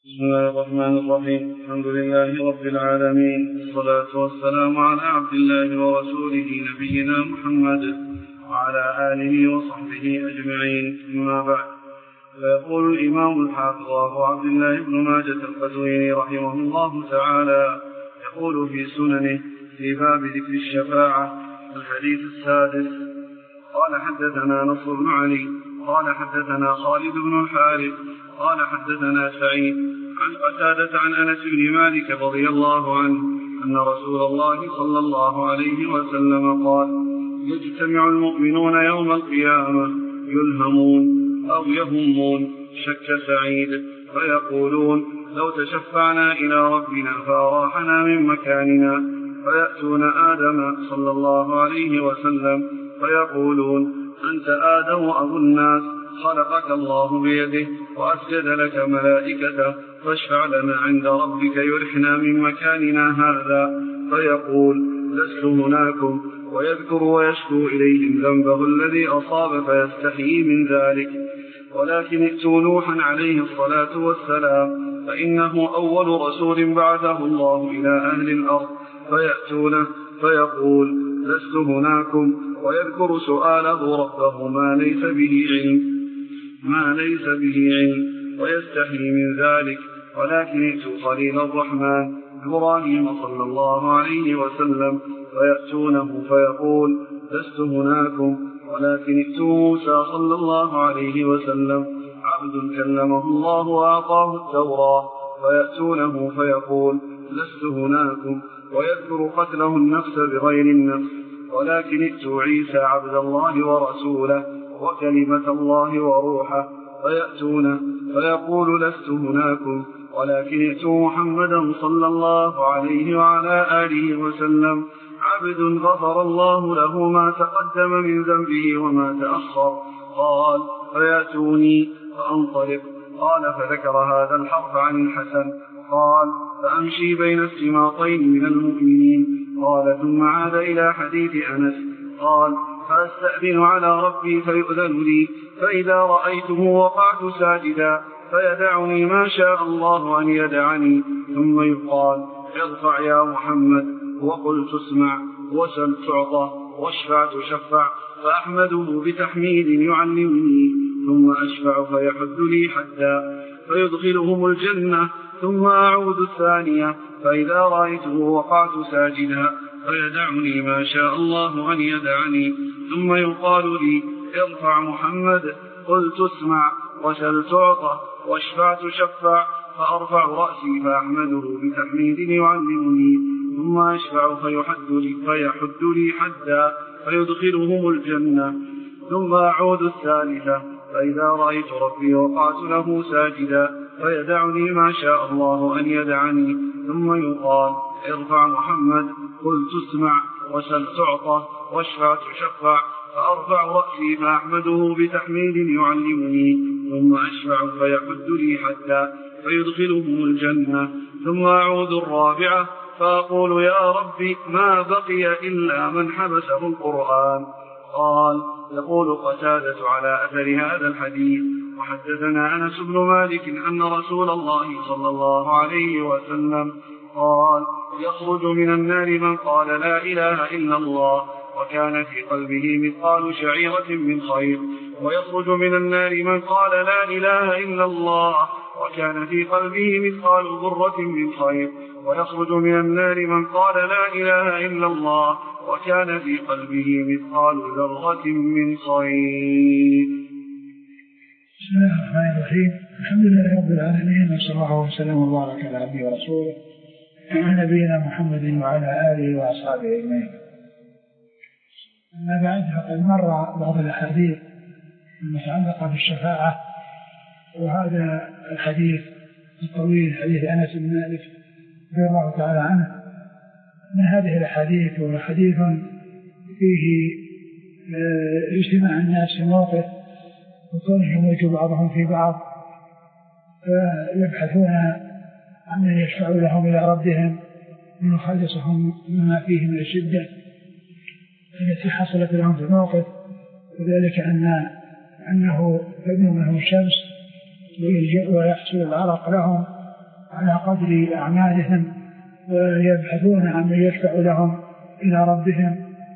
بسم الله الرحمن الرحيم. الحمد لله رب العالمين، والصلاة والسلام على عبد الله ورسوله نبينا محمد وعلى آله وصحبه أجمعين، أما بعد. فيقول الإمام الحافظ أبو عبد الله بن ماجة القزويني رحمه الله تعالى يقول في سننه في باب ذكر الشفاعة الحديث السادس: قال حدثنا نصر بن علي قال حدثنا خالد بن الحارث قال حدثنا سعيد عن قتادة عن أنس بن مالك رضي الله عنه أن رسول الله صلى الله عليه وسلم قال: يجتمع المؤمنون يوم القيامة يلهمون أو يهمون شك سعيد فيقولون: لو تشفعنا إلى ربنا فأراحنا من مكاننا، فيأتون آدم صلى الله عليه وسلم فيقولون: أنت آدم أبو الناس، خلقك الله بيده وأسجد لك ملائكته، فاشفع لنا عند ربك يرحنا من مكاننا هذا. فيقول: لست هناكم، ويذكر ويشكو إليهم ذنبه الذي أصاب فيستحيي من ذلك. ولكن ائتوا نوحا عليه الصلاة والسلام، فإنه أول رسول بعثه الله إلى أهل الأرض، فيأتونه فيقول: لست هناكم، ويذكر سؤاله ربه ما ليس به علم ويستحي من ذلك. ولكن ائتوا خليل الرحمن إبراهيم صلى الله عليه وسلم، فيأتونه فيقول: لست هناكم. ولكن ائتوا موسى صلى الله عليه وسلم عبد كلمه الله وأعطاه التوراة، فيأتونه فيقول: لست هناكم، ويذكر قتله النفس بغير النفس. ولكن ائتوا عيسى عبد الله ورسوله وكلمة الله وروحه، فيأتونه فيقول: لست هناكم. ولكن ائتوا محمدا صلى الله عليه وعلى آله وسلم عبد غفر الله له ما تقدم من ذنبه وما تأخر. قال: فيأتوني فأنطلق. قال: فذكر هذا الحرف عن الحسن. قال: فأمشي بين السماطين من المؤمنين. قال: ثم عاد إلى حديث أنس. قال: فأستأذن على ربي فيؤذن لي، فإذا رأيته وقعت ساجدا، فيدعني ما شاء الله أن يدعني، ثم يقال: ارفع يا محمد، وقل تسمع، وسل تعطى، واشفع تشفع، فأحمده بتحميد يعلمني، ثم أشفع فيحد لي حدا، فيدخلهم الجنة، ثم أعود الثانية، فإذا رأيته وقعت ساجدا، فيدعني ما شاء الله أن يدعني، ثم يقال لي: ارفع محمد، قل تسمع، وسل تعطى، واشفع تشفع، فأرفع رأسي فأحمده بتحميد يعلمني، ثم أشفع فيحد لي حدا، فيدخلهم الجنة، ثم أعود الثالثة، فإذا رأيت ربي وقعت له ساجدا، فيدعني ما شاء الله أن يدعني، ثم يقال: ارفع محمد، قل تسمع، وسل تعطى، واشفع تشفع، فأرفع رأسي فأحمده بتحميد يعلمني، ثم أشفع فيحد لي حدا، فيدخلهم الجنة، ثم أعود الرابعة فأقول: يا ربي ما بقي إلا من حبسه القرآن. قال: يقول قتادة على أثر هذا الحديث: وحدثنا أنس بن مالك أن رسول الله صلى الله عليه وسلم قال: يخرج من النار من قال لا إله إلا الله وكان في قلبه مثقال شعيرة من خير، ويخرج من النار من قال لا إله إلا الله وكان في قلبه مثقال ذرة من خير، ويخرج من النار من قال لا إله إلا الله وكان في قلبه مثقال ذرة من خير. بسم الله الرحمن الرحيم. الحمد لله رب العالمين، وصلى الله وسلم وبارك على عبده ورسوله نبينا محمد وعلى آله وأصحابه أجمعين. أما بعد، فقد مر بعض الأحاديث المتعلقة بالشفاعة، وهذا الحديث الطويل حديث أنس بن مالك رضي الله تعالى عنه من هذه الأحاديث، وحديث فيه اجتماع الناس في موقف وكونهم يجوا بعضهم في بعض، فيبحثون عن من يشفع لهم إلى ربهم من يخلصهم مما فيه من الشدة التي حصلت لهم في الموقف، وذلك أنه تدنو منهم الشمس ويحصل العرق لهم على قدر أعمالهم، ويبحثون عن من يشفع لهم إلى ربهم،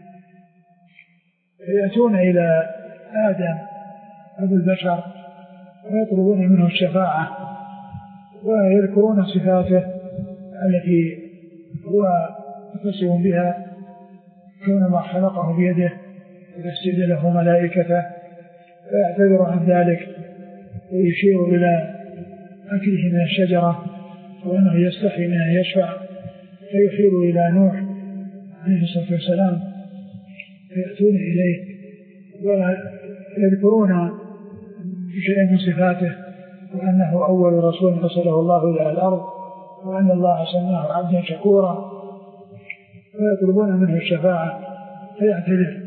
فيأتون إلى آدم أبو البشر ويطلبون منه الشفاعة، ويذكرون صفاته التي هو متصف بها، كون الله خلقه بيده ويسجد له ملائكته، فيعتذر عن ذلك ويشير إلى أكله من الشجرة وأنه يستحي من أن يشفع، فيشير إلى نوح عليه الصلاة والسلام، فيأتون إليه ويذكرون شيئا من صفاته، وأنه أول رسول أرسله الله إلى الأرض، وأن الله سماه عبدا شكورا، فيطلبون منه الشفاعة فيعتذر.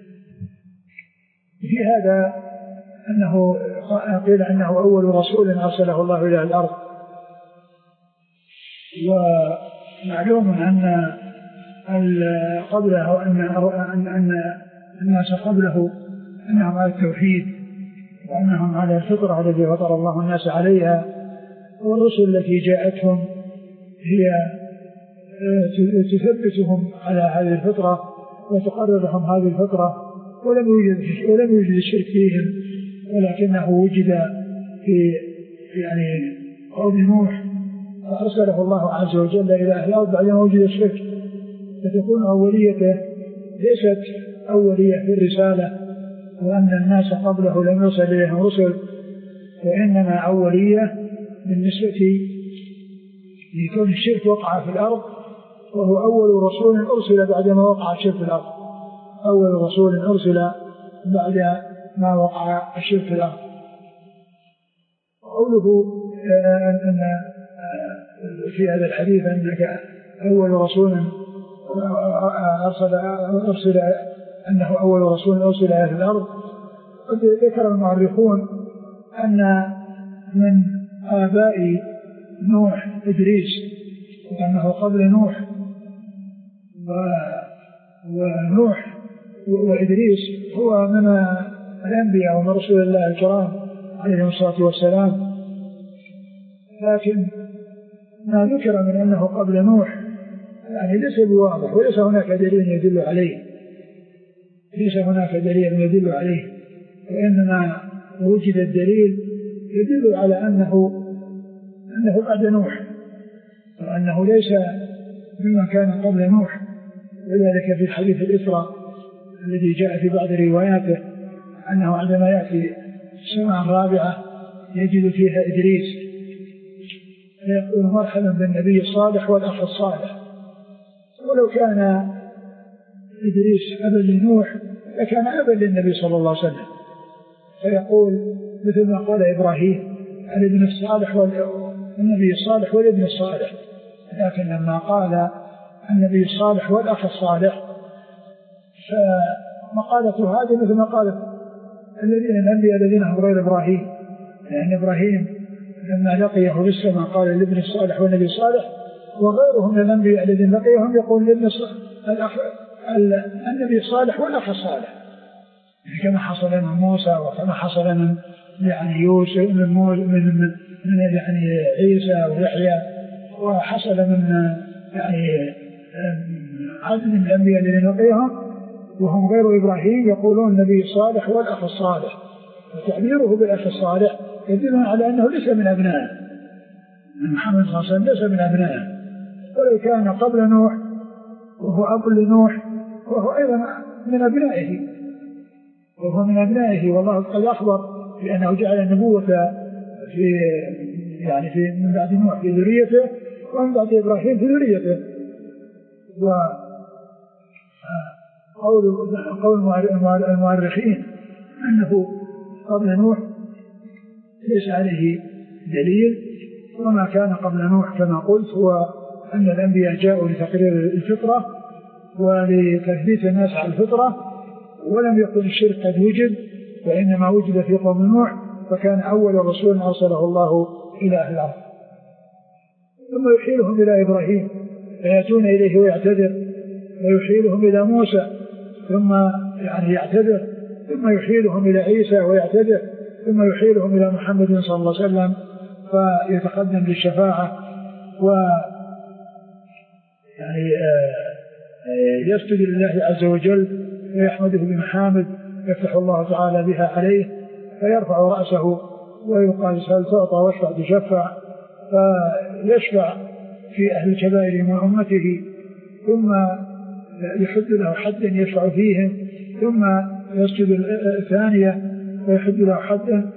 في هذا أنه قيل أنه أول رسول أرسله الله إلى الأرض، ومعلوم أن قبله أن الناس قبله أنهم على التوحيد، وأنهم على الفطرة التي فطر الله الناس عليها، والرسل التي جاءتهم هي تثبتهم على هذه الفطرة وتقررهم هذه الفطرة، ولم يوجد الشرك فيهم، ولكنه وجد في قوم نوح، فأرسله الله عز وجل إلى أهل الأرض بعدما وجد الشرك، فتكون أوليته ليست أولية في الرسالة، وأن الناس قبله لم يرسل إليهم رسل، وإنما أولية بالنسبة لكون الشرك وقع في الأرض، وهو أول رسول أرسل بعدما وقع الشرك في الأرض، أول رسول أرسل بعد ما وقع الشرك في الأرض. قوله أن في هذا الحديث أنك أول رسول أرسل أنه أول رسول أرسل إلى الأرض، قد ذكر المؤرخون أن من آباء نوح إدريس، وأنه قبل نوح، ونوح وإدريس هو من الأنبياء ومن رسول الله الكرام عليهم الصلاة والسلام، لكن ما ذكر من أنه قبل نوح يعني ليس بواضح، وليس هناك دليل يدل عليه، ليس هناك دليل يدل عليه، وإنما وجد الدليل يدل على أنه بعد نوح، وأنه ليس مما كان قبل نوح. وذلك في حديث الإسراء الذي جاء في بعض رواياته أنه عندما يأتي السماء الرابعة يجد فيها إدريس، فيقول مرحبا بالنبي الصالح والأخ الصالح، ولو كان إدريس أبا لنوح لكان أبا للنبي صلى الله عليه وسلم، فيقول مثل ما قال إبراهيم الابن الصالح والنبي الصالح والابن الصالح، لكن لما قال النبي الصالح والأخ الصالح فمقالته هذه مثل ما قالت الأنبياء الذين هم غير إبراهيم، لأن إبراهيم لما لقيه في السماء قال الابن الصالح والنبي الصالح، وغيرهم من الأنبياء الذين لقيهم يقول النبي الصالح والأخ الصالح، كما حصل من موسى وكما حصل من يوسف من عيسى ويحيى، وحصل من عدد من الأنبياء الذين لقيهم وهم غير إبراهيم يقولون النبي الصالح والأخ الصالح، وتعبيره بالأخ الصالح يدل على أنه ليس من أبنائه، محمد صلى الله عليه وسلم ليس من أبنائه، ولو كان قبل نوح وهو أب لنوح وهو أيضا من أبنائه، والله قد أخبر بأنه جعل النبوة في من بعد نوح في ذريته، ومن بعد إبراهيم في ذريته. وقول المؤرخين أنه قبل نوح ليس عليه دليل، وما كان قبل نوح كما قلت هو أن الأنبياء جاءوا لتقرير الفطرة ولتثبيت الناس على الفطرة، ولم يكن الشرك قد وجد، وإنما وجد في قوم نوح، فكان أول رسول أرسله الله إلى أهل الأرض. ثم يحيلهم إلى إبراهيم فيأتون إليه ويعتذر، ويحيلهم إلى موسى ثم يعتذر، ثم يحيلهم إلى عيسى ويعتذر، ثم يحيلهم إلى محمد صلى الله عليه وسلم فيتقدم للشفاعة يعني يسجد لله عز وجل ويحمده بمحامد يفتح الله تعالى بها عليه، فيرفع رأسه ويقال هل تعطى واشفع تشفع، فيشفع في أهل الكبائر من أمته، ثم يحد له حدا يشفع فيهم، ثم يسجد الثانية ويحد له حدا،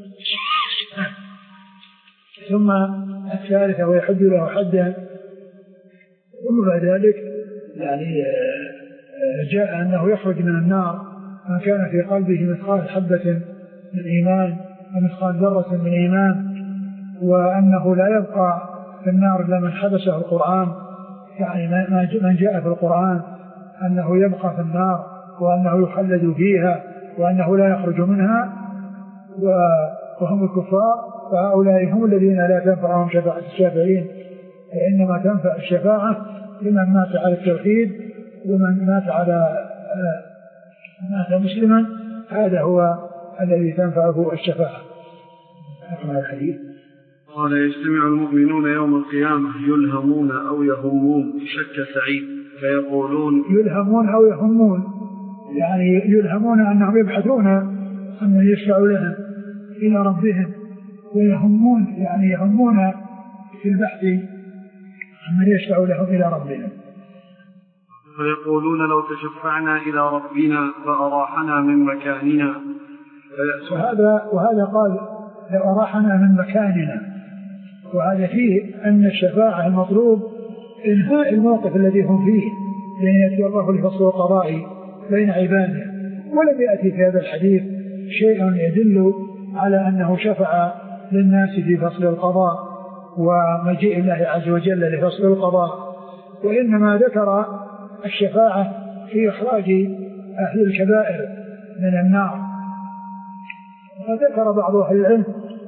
ثم الثالثة ويحد له حدا. ثم بعد ذلك يعني جاء أنه يخرج من النار من كان في قلبه مثقال حبة من إيمان ومثقال ذرة من إيمان، وأنه لا يبقى في النار إلا من حبسه القرآن، يعني من جاء في القرآن أنه يبقى في النار وأنه يخلد فيها وأنه لا يخرج منها، وهم الكفار، فهؤلاء هم الذين لا تنفعهم شفاعة الشافعين، وإنما تنفع الشفاعة لمن مات على التوحيد ومن مات مات مسلما، هذا هو الذي تنفعه الشفاعة. أقرأ الحديث. قال يجتمع المؤمنون يوم القيامة يلهمون أو يهمون شك سعيد فيقولون يلهمون أو يهمون، يعني يلهمون أنهم يبحثون أن يشفعوا لهم إلى ربهم، ويهمون يعني يهمون في البحث أن يشفعوا لهم إلى ربهم. فيقولون لو تشفعنا إلى ربنا فأراحنا من مكاننا، وهذا قال لو أراحنا من مكاننا، وهذا فيه أن الشفاعة المطلوب إنهاء الموقف الذي هم فيه، لأن يأتي الله لفصل القضاء بين عباده، ولم يأتي في هذا الحديث شيء يدل على أنه شفع للناس في فصل القضاء ومجيء الله عز وجل لفصل القضاء، وإنما ذكر الشفاعة في إخراج أهل الكبائر من النار. وذكر بعض أهل العلم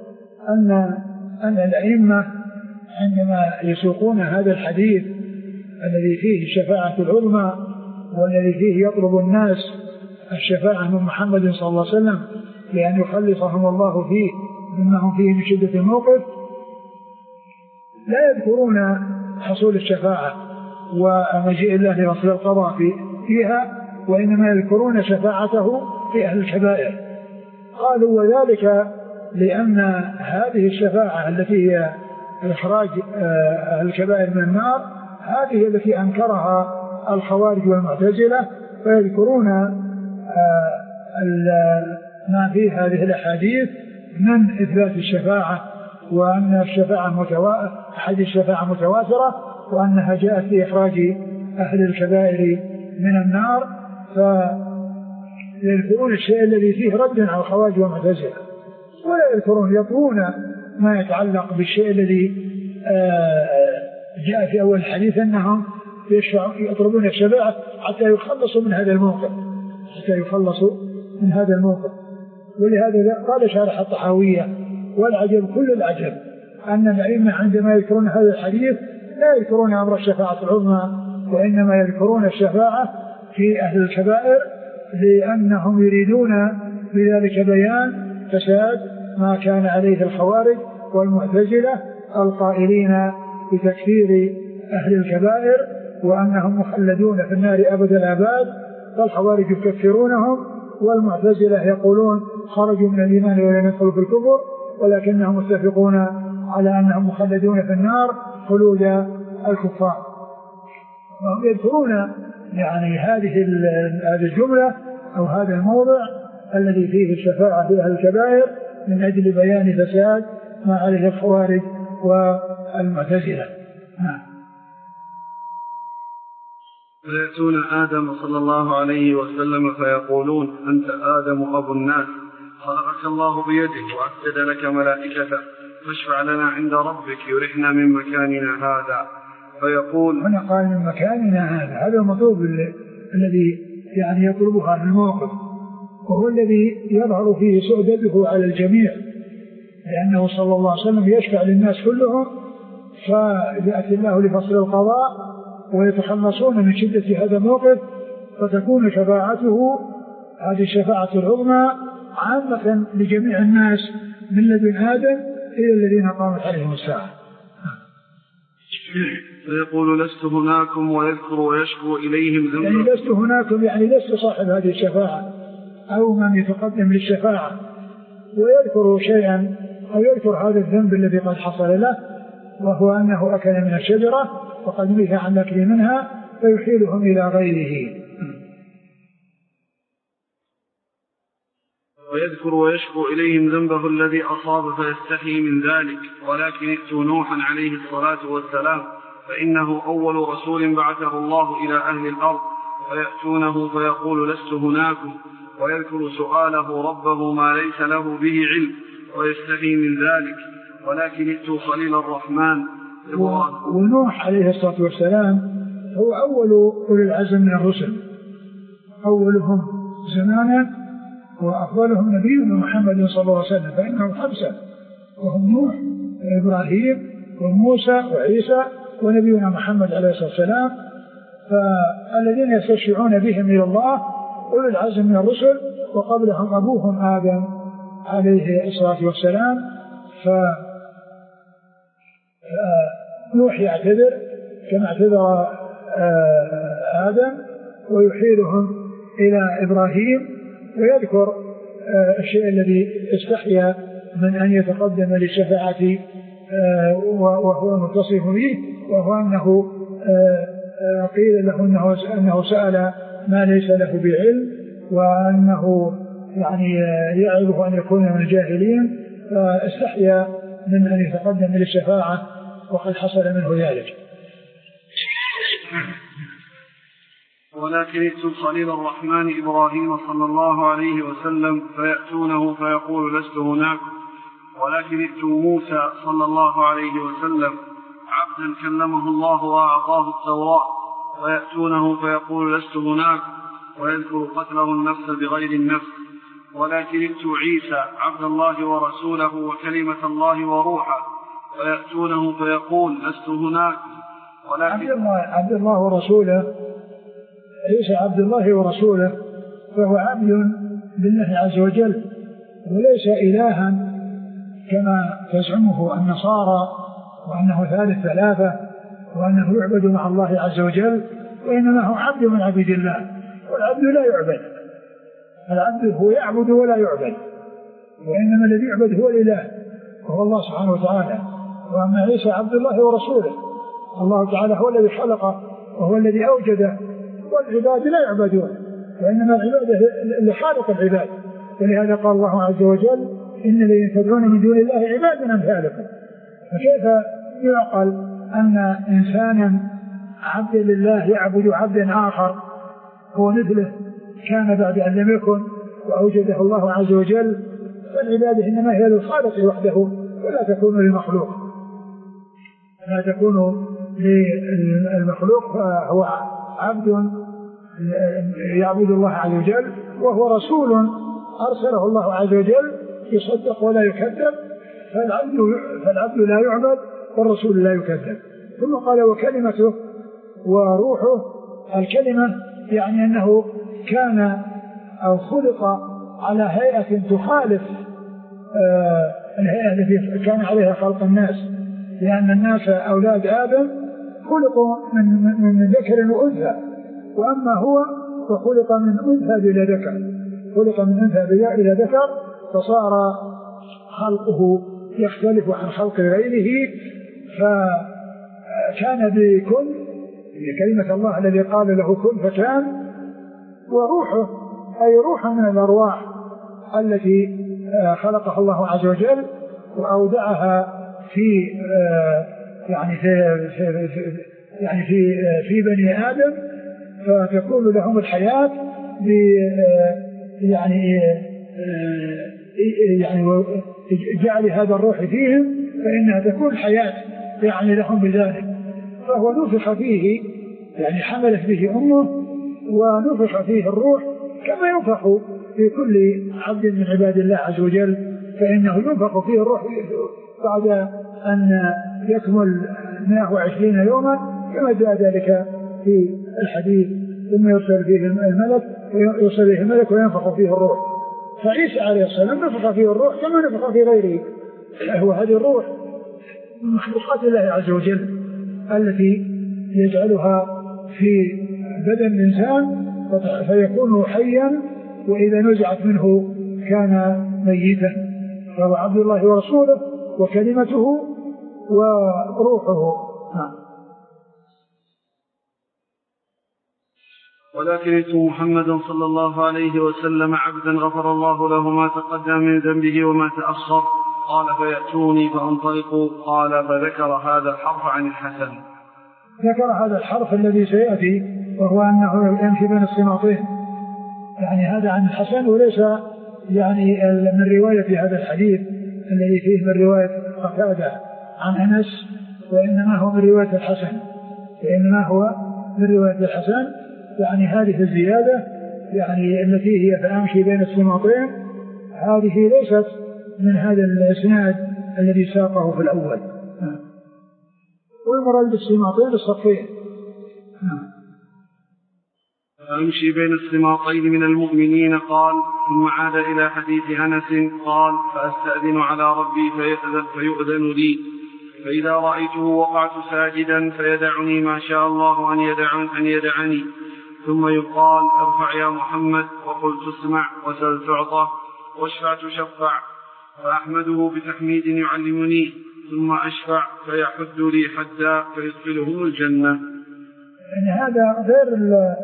أن الأئمة عندما يسوقون هذا الحديث الذي فيه الشفاعة العظمى والذي فيه يطلب الناس الشفاعة من محمد صلى الله عليه وسلم لأن يخلصهم الله فيه مما هم فيه من شدة الموقف، لا يذكرون حصول الشفاعة ومجيء الله لفصل القضاء فيها، وإنما يذكرون شفاعته في أهل الكبائر. قالوا وذلك لأن هذه الشفاعة التي هي إخراج أهل الكبائر من النار هذه التي أنكرها الخوارج والمعتزلة، فيذكرون ما في هذه الأحاديث من إثبات الشفاعة، وأن الشفاعة حديث الشفاعة متواترة، وأنها جاءت في إخراج أهل الكبائر من النار، فيذكرون الشيء الذي فيه رد على الخوارج والمعتزلة، ولا يذكرون يطلون ما يتعلق بالشيء الذي جاء في أول الحديث أنهم يطلبون الشفاعة حتى يخلصوا من هذا الموقف. ولهذا قال شارح الطحاوية والعجب كل العجب أن الأئمة عندما يذكرون هذا الحديث لا يذكرون أمر الشفاعة العظمى، وإنما يذكرون الشفاعة في أهل الكبائر، لأنهم يريدون بذلك بيان فساد ما كان عليه الخوارج والمعتزلة القائلين بتكفير أهل الكبائر وأنهم مخلدون في النار أبد الآباد، فالخوارج يكفرونهم والمعتزلة يقولون خرجوا من الإيمان ولم يدخلوا في الكفر، ولكنهم متفقون على أنهم مخلدون في النار خلود الكفار. وهم يذكرون يعني هذه الجملة أو هذا الموضع الذي فيه الشفاعة في أهل الكبائر من أجل بيان فساد ما عليه الخوارج والمعتزلة. فيأتون آدم صلى الله عليه وسلم فيقولون أنت آدم أبو الناس، خلقك الله بيده وأسجد لك ملائكته، فاشفع لنا عند ربك يرحنا من مكاننا هذا. فيقول هنا قال من مكاننا هذا المطلوب الذي يعني يطلبها في الموقف، وهو الذي يظهر فيه سؤدده على الجميع، لأنه صلى الله عليه وسلم يشفع للناس كلهم، فيأتي الله لفصل القضاء ويتخلصون من شدة هذا الموقف، فتكون شفاعته هذه الشفاعة العظمى عامة لجميع الناس من لدن آدم إلى الذين قامت عليهم الساعة. فيقول لست هناكم ويذكر ويشكو إليهم ذنبه. يعني لست هناكم يعني لست صاحب هذه الشفاعة أو من يتقدم للشفاعة، ويذكر شيئا أو يذكر هذا الذنب الذي قد حصل له، وهو أنه أكل من الشجرة وقد نهى عن الأكل منها فيحيلهم إلى غيره. ويذكر ويشكو إليهم ذنبه الذي أصاب فيستحي من ذلك، ولكن ائتوا نوحا عليه الصلاة والسلام فإنه أول رسول بعثه الله إلى أهل الأرض، فيأتونه فيقول لست هناكم، ويذكر سؤاله ربه ما ليس له به علم ويستحي من ذلك، ولكن ائتوا خليل الرحمن. ونوح عليه الصلاة والسلام هو أول أولي العزم من الرسل، أولهم زمانا وأفضلهم نبينا محمد صلى الله عليه وسلم، فإنهم 5 وهم نوح وإبراهيم وموسى وعيسى ونبينا محمد عليه الصلاة والسلام، فالذين يستشفعون بهم إلى الله أولي العزم من الرسل، وقبلهم أبوهم آدم عليه الصلاة والسلام. فنوح يعتذر كما اعتذر آدم ويحيلهم إلى إبراهيم، ويذكر الشيء الذي استحيا من أن يتقدم للشفاعة وهو متصف به، وهو أنه قيل له أنه سأل ما ليس له بعلم، وأنه يعني يعظه أن يكون من الجاهلين، فاستحيا من أن يتقدم للشفاعة وقد حصل منه ذلك. ولكن ائتوا خليل الرحمن إبراهيم صلى الله عليه وسلم فيأتونه فيقول لست هناكم، ولكن ائتوا موسى صلى الله عليه وسلم عبدا كلمه الله وأعطاه التوراة فيأتونه فيقول لست هناكم، ويذكر قتله النفس بغير النفس. ولكن ائتوا عيسى عبد الله ورسوله وكلمة الله وروحه فيأتونه فيقول لست هناكم، ولكن عبد الله ورسوله، عيسى عبد الله ورسوله، فهو عبد بالله عز وجل وليس إلها كما تزعمه النصارى وأنه ثالث 3 وأنه يعبد مع الله عز وجل، وإنما هو عبد من عبيد الله، والعبد لا يعبد، العبد هو يعبد ولا يعبد، وإنما الذي يعبد هو الإله وهو الله سبحانه وتعالى. وأما عيسى عبد الله ورسوله، الله تعالى هو الذي خلقه وهو الذي أوجده، والعباد لا يعبدون، وإنما العبادة لخالق العباد. ولهذا قال الله عز وجل إن الذين تدعون من دون الله عباد أمثالكم. فكيف يعقل أن إنسانا عبد لله يعبد عبدا آخر هو مثله كان بعد أن لم يكن وأوجده الله عز وجل؟ فالعبادة إنما هي للخالق وحده ولا تكون للمخلوق، لا تكون للمخلوق، فهو عبد يعبد الله عز وجل، وهو رسول أرسله الله عز وجل يصدق ولا يكذب، فالعبد لا يعبد والرسول لا يكذب. ثم قال وكلمته وروحه. الكلمة يعني أنه كان أو خلق على هيئة تخالف الهيئة التي كان عليها خلق الناس، لأن الناس أولاد آدم خلقوا من ذكر وأنثى، وأما هو فخلق من أنثى بلا ذكر، خلق من أنثى بلا ذكر، فصار خلقه يختلف عن خلق غيره، فكان بكل بكلمة الله الذي قال له كن فكان. وروحه أي روح من الأرواح التي خلقها الله عز وجل وأودعها في في بني آدم، فتكون لهم الحياة جعل هذا الروح فيهم، فإنها تكون حياة لهم بذلك. فهو نفخ فيه حملت به أمه ونفخ فيه الروح، كما ينفخ في كل عبد من عباد الله عز وجل، فإنه ينفخ فيه الروح بعد أن يكمل 120 يوما كما جاء ذلك في الحديث، ثم يرسل إليه الملك وينفخ فيه الروح. فعيسى عليه السلام نفخ فيه الروح كما نفخ في غيره، هو هذه الروح من مخلوقات الله عز وجل، التي يجعلها في بدن الإنسان فيكون حيا، وإذا نزعت منه كان ميتا. فهو عبد الله ورسوله وكلمته وروحه. ولكن اسم محمد صلى الله عليه وسلم عبدا غفر الله له ما تقدم من ذنبه وما تأخر. قال فيأتوني فأنطلق. قال فذكر هذا الحرف عن الحسن. ذكر هذا الحرف الذي سيأتي، وهو أنه يمشي بين الصماطين، يعني هذا عن الحسن، وليس يعني من رواية هذا الحديث الذي فيه من رواية قتادة عن أنس، وإنما هو من رواية الحسن، يعني هذه الزيادة يعني التي هي فأمشي بين الصماطين، هذه ليست من هذا الإسناد الذي ساقه في الأول. والمراد بالصماطين الصفين. فأمشي بين الصماطين من المؤمنين. قال ثم عاد إلى حديث أنس قال فأستأذن على ربي فيؤذن لي، فإذا رأيته وقعت ساجدا فيدعني ما شاء الله أن يدعني، ثم يقال ارفع يا محمد، وقل تسمع، وسل تعطى، واشفع تشفع، فأحمده بتحميد يعلمني، ثم أشفع فيحد لي حدا فيدخله الجنة. يعني هذا غير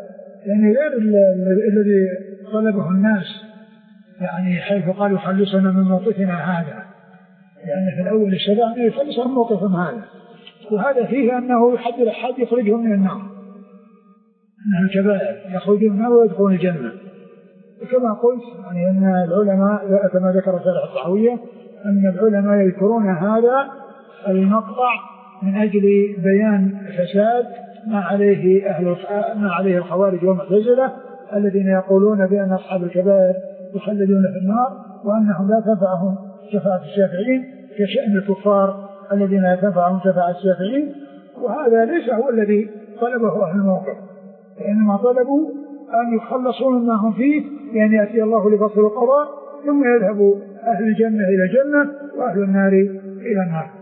الذي طلبه الناس، يعني حيث قالوا خلصنا من موقفنا هذا، يعني في الأول الشرع يخلصنا من موقفهم هذا، وهذا فيه أنه يحد الأحد يخرجهم من النار، أنه الكبائر يخرجون النار ويدخلون الجنة. وكما قلت يعني أن العلماء كما ذكر شارح الطحاوية أن العلماء يذكرون هذا المقطع من أجل بيان فساد ما عليه الخوارج والمعتزلة الذين يقولون بأن أصحاب الكبائر يخلدون في النار، وأنهم لا تنفعهم شفاعة الشافعين كشأن الكفار الذين لا تنفعهم شفاعة الشافعين. وهذا ليس هو الذي طلبه أهل الموقف، وإنما طلبوا أن يخلصوا مما هم فيه، يعني يأتي الله لفصل القضاء ثم يذهب أهل الجنة إلى الجنة وأهل النار إلى النار.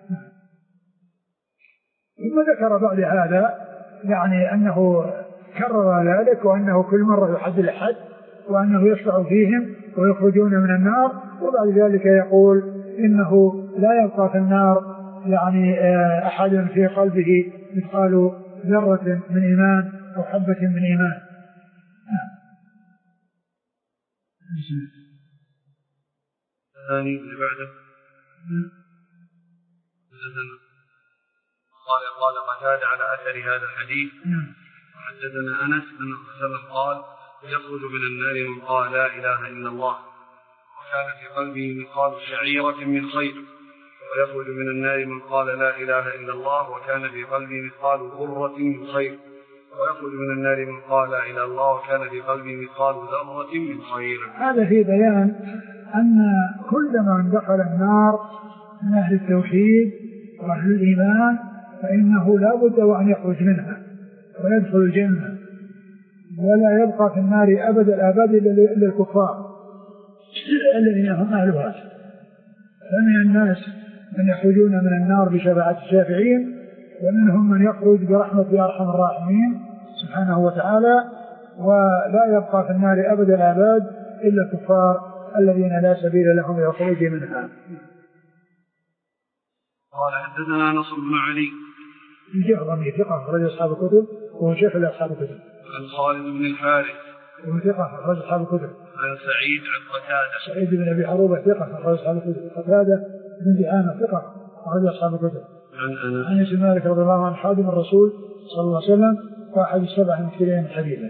ثم ذكر بعد هذا يعني أنه كرر ذلك، وأنه كل مرة يحد الحد، وأنه يشفع فيهم ويخرجون من النار، وبعد ذلك يقول إنه لا يبقى في النار يعني أحد في قلبه مثقال ذرة من إيمان أو حبة من إيمان. الثاني اللي بعده قال قتادة على أثر هذا الحديث وحدثنا أنس أن الرسول قال يخرج من النار من قال لا إله إلا الله وكان في قلبه مثقال شعيرة من خير، ويخرج من النار من قال لا إله إلا الله وكان في قلبه مثقال ذرة من خير، ويخرج من النار من قال لا إله إلا الله وكان في قلبه مثقال ذرة من خير. هذا في بيان أن كل من دخل النار من أهل التوحيد وأهل الإيمان فإنه لا بد وأن يخرج منها ويدخل الجنة، ولا يبقى في النار أبد الآباد إلا الكفار الذين هم أهلها. فمن الناس من يخرجون من النار بشفاعة الشافعين، ومنهم من يخرج برحمة أرحم الراحمين سبحانه وتعالى، ولا يبقى في النار أبد الآباد إلا الكفار الذين لا سبيل لهم يخرج منها. قال حدثنا نصر بن علي الجهضمي ثقة أخرج أصحاب الكتب وهو شيخ أصحاب الكتب. عن خالد بن الحارث وهو ثقة أخرج أصحاب الكتب. عن سعيد عن قتادة سعيد بن أبي عروبة ثقة أخرج أصحاب الكتب. قتادة بن دعامة ثقة أخرج أصحاب الكتب. عن أنس بن مالك رضي الله عنه خادم الرسول صلى الله عليه وسلم وأحد السبع المكثرين من حديثه.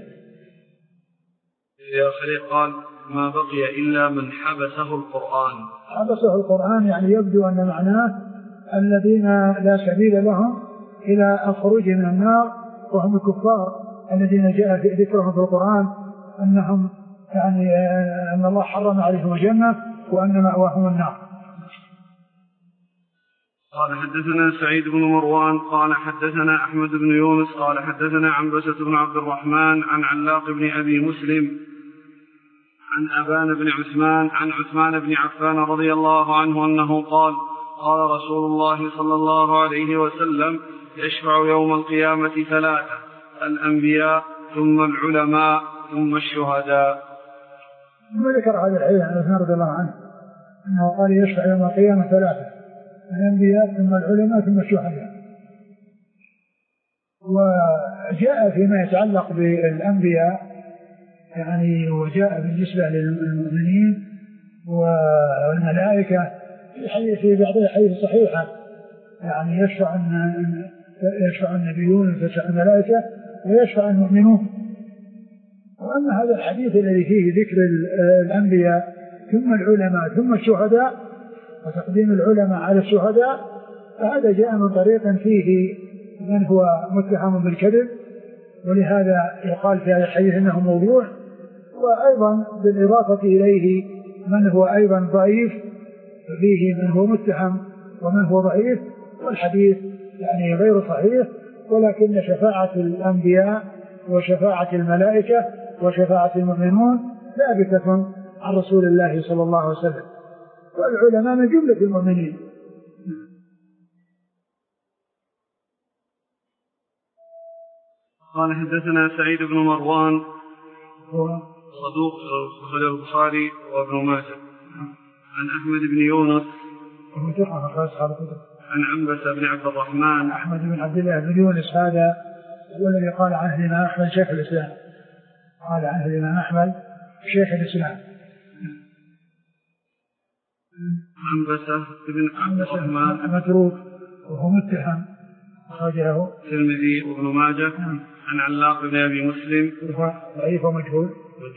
يا خليل قال ما بقي إلا من حبسه القرآن. حبسه القرآن يعني يبدو أن معناه الذين لا سبيل لهم إلى الخروج من النار، وهم الكفار الذين جاء في ذكرهم في القرآن أنهم يعني أن الله حرم عليهم الجنة وأن مأواهم النار. قال حدثنا سعيد بن مروان قال حدثنا أحمد بن يونس قال حدثنا عنبسة بن عبد الرحمن عن علاق بن أبي مسلم عن أبان بن عثمان عن عثمان بن عفان رضي الله عنه أنه قال قال رسول الله صلى الله عليه وسلم يشفع يوم القيامة 3: الأنبياء ثم العلماء ثم الشهداء. ثم ذكر هذا الحديث عن عثمان رضي الله عنه أنه قال يشفع يوم القيامة 3: الأنبياء ثم العلماء ثم الشهداء. وجاء فيما يتعلق بالأنبياء يعني وجاء بالنسبة للمؤمنين والملائكة في بعض الحديث الصحيحة يعني يشفع النبيون ويشفع الملائكة ويشفع المؤمنون. وأما هذا الحديث الذي فيه ذكر الأنبياء ثم العلماء ثم الشهداء وتقديم العلماء على الشهداء فهذا جاء من طريق فيه من هو متهم بالكذب، ولهذا يقال في هذا الحديث انه موضوع، وايضا بالاضافه اليه من هو ايضا ضعيف، فيه من هو متهم ومن هو ضعيف، والحديث يعني غير صحيح. ولكن شفاعة الانبياء وشفاعة الملائكة وشفاعة المؤمنون ثابتة عن رسول الله صلى الله عليه وسلم، والعلماء من جملة المؤمنين. قال حدثنا سعيد بن مروان صدوق أخرجه البخاري وابن ماجه. عن أحمد بن يونس عن عنبسة بن عبد الرحمن. أحمد بن عبد الله بن يونس هذا هو الذي قال عنه الإمام أحمد شيخ الإسلام، قال عنه الإمام أحمد شيخ الإسلام. عنبسة بن عبد الرحمن متروك وهو متهم، أخرجه الترمذي وابن ماجه. عن علاق بن أبي مسلم ضعيف ومجهول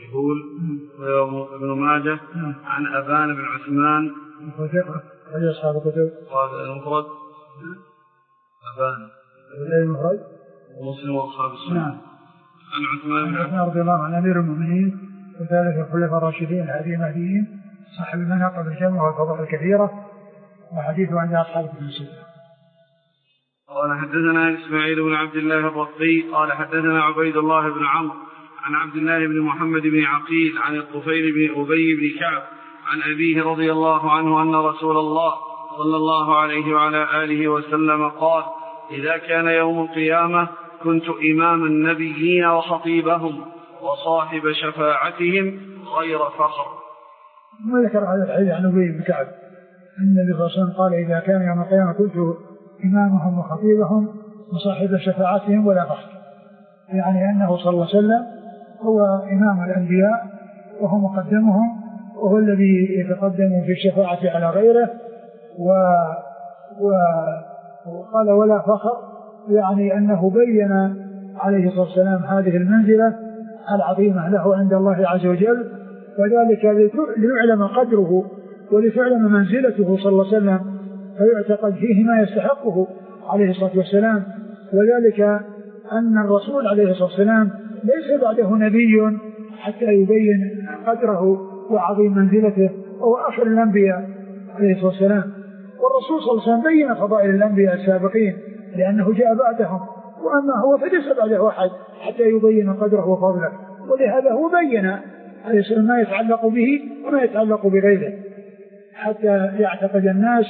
وابن ماجه. عن أبان بن عثمان رجل أصحاب الكتب المفرد أبان المفرد ومسلم وأصحاب السنة. عن عثمان رضي الله عن أمير المؤمنين وثالث الخلفاء الراشدين الهادي المهديين صاحب المناقب الجمع والفضائل الكثيرة، وحديثه عن أصحاب الكتب. قال حدثنا إسماعيل بن عبد الله الرقي قال حدثنا عبيد الله بن عمرو عن عبد الله بن محمد بن عقيل عن الطفيل بن أبي بن كعب عن أبيه رضي الله عنه أن رسول الله صلى الله عليه وعلى آله وسلم قال: إذا كان يوم القيامة كنت إمام النبيين وخطيبهم وصاحب شفاعتهم غير فخر. وذكر هذا الحديث عن أبي بن كعب أن النبي صلى الله عليه وسلم قال: إذا كان يوم القيامة كنت إمامهم وخطيبهم وصاحب شفاعتهم ولا فخر، يعني أنه صلى الله عليه وسلم هو إمام الأنبياء وهو مقدمهم وهو الذي يتقدم في الشفاعة على غيره. وقال ولا فخر، يعني أنه بين عليه الصلاة والسلام هذه المنزلة العظيمة له عند الله عز وجل، وذلك ليعلم قدره ولتعلم منزلته صلى الله عليه وسلم فيعتقد فيه ما يستحقه عليه الصلاة والسلام. وذلك أن الرسول عليه الصلاة والسلام ليس بعده نبي حتى يبين قدره وعظيم منزلته، وهو آخر الأنبياء عليه الصلاة والسلام. والرسول صلى الله عليه وسلم بين فضائل الأنبياء السابقين لأنه جاء بعدهم، وأما هو فليس بعده أحد حتى يبين قدره وفضله، ولهذا هو بين عليه الصلاة ما يتعلق به وما يتعلق بغيره حتى يعتقد الناس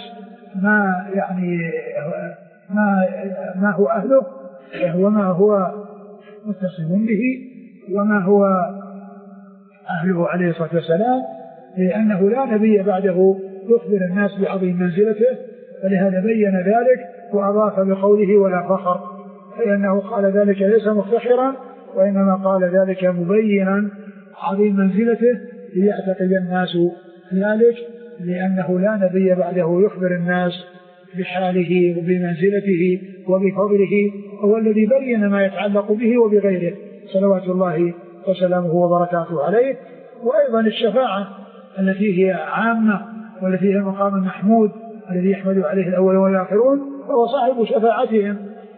ما هو أهله وما هو متصف به وما هو أهله عليه الصلاة والسلام، لأنه لا نبي بعده يخبر الناس بعظيم منزلته، فلهذا بين ذلك وأضاف بقوله ولا فخر، لأنه قال ذلك ليس مفتخرا وإنما قال ذلك مبينا عظيم منزلته ليعتقد الناس ذلك، لأنه لا نبي بعده يخبر الناس بحاله وبمنزلته وبفضله، هو الذي بين ما يتعلق به وبغيره صلوات الله وسلامه وبركاته عليه. وأيضا الشفاعة التي هي عامة والتي هي المقام المحمود الذي يحمد عليه الأول والآخرون، فهو صاحب شفاعتهم.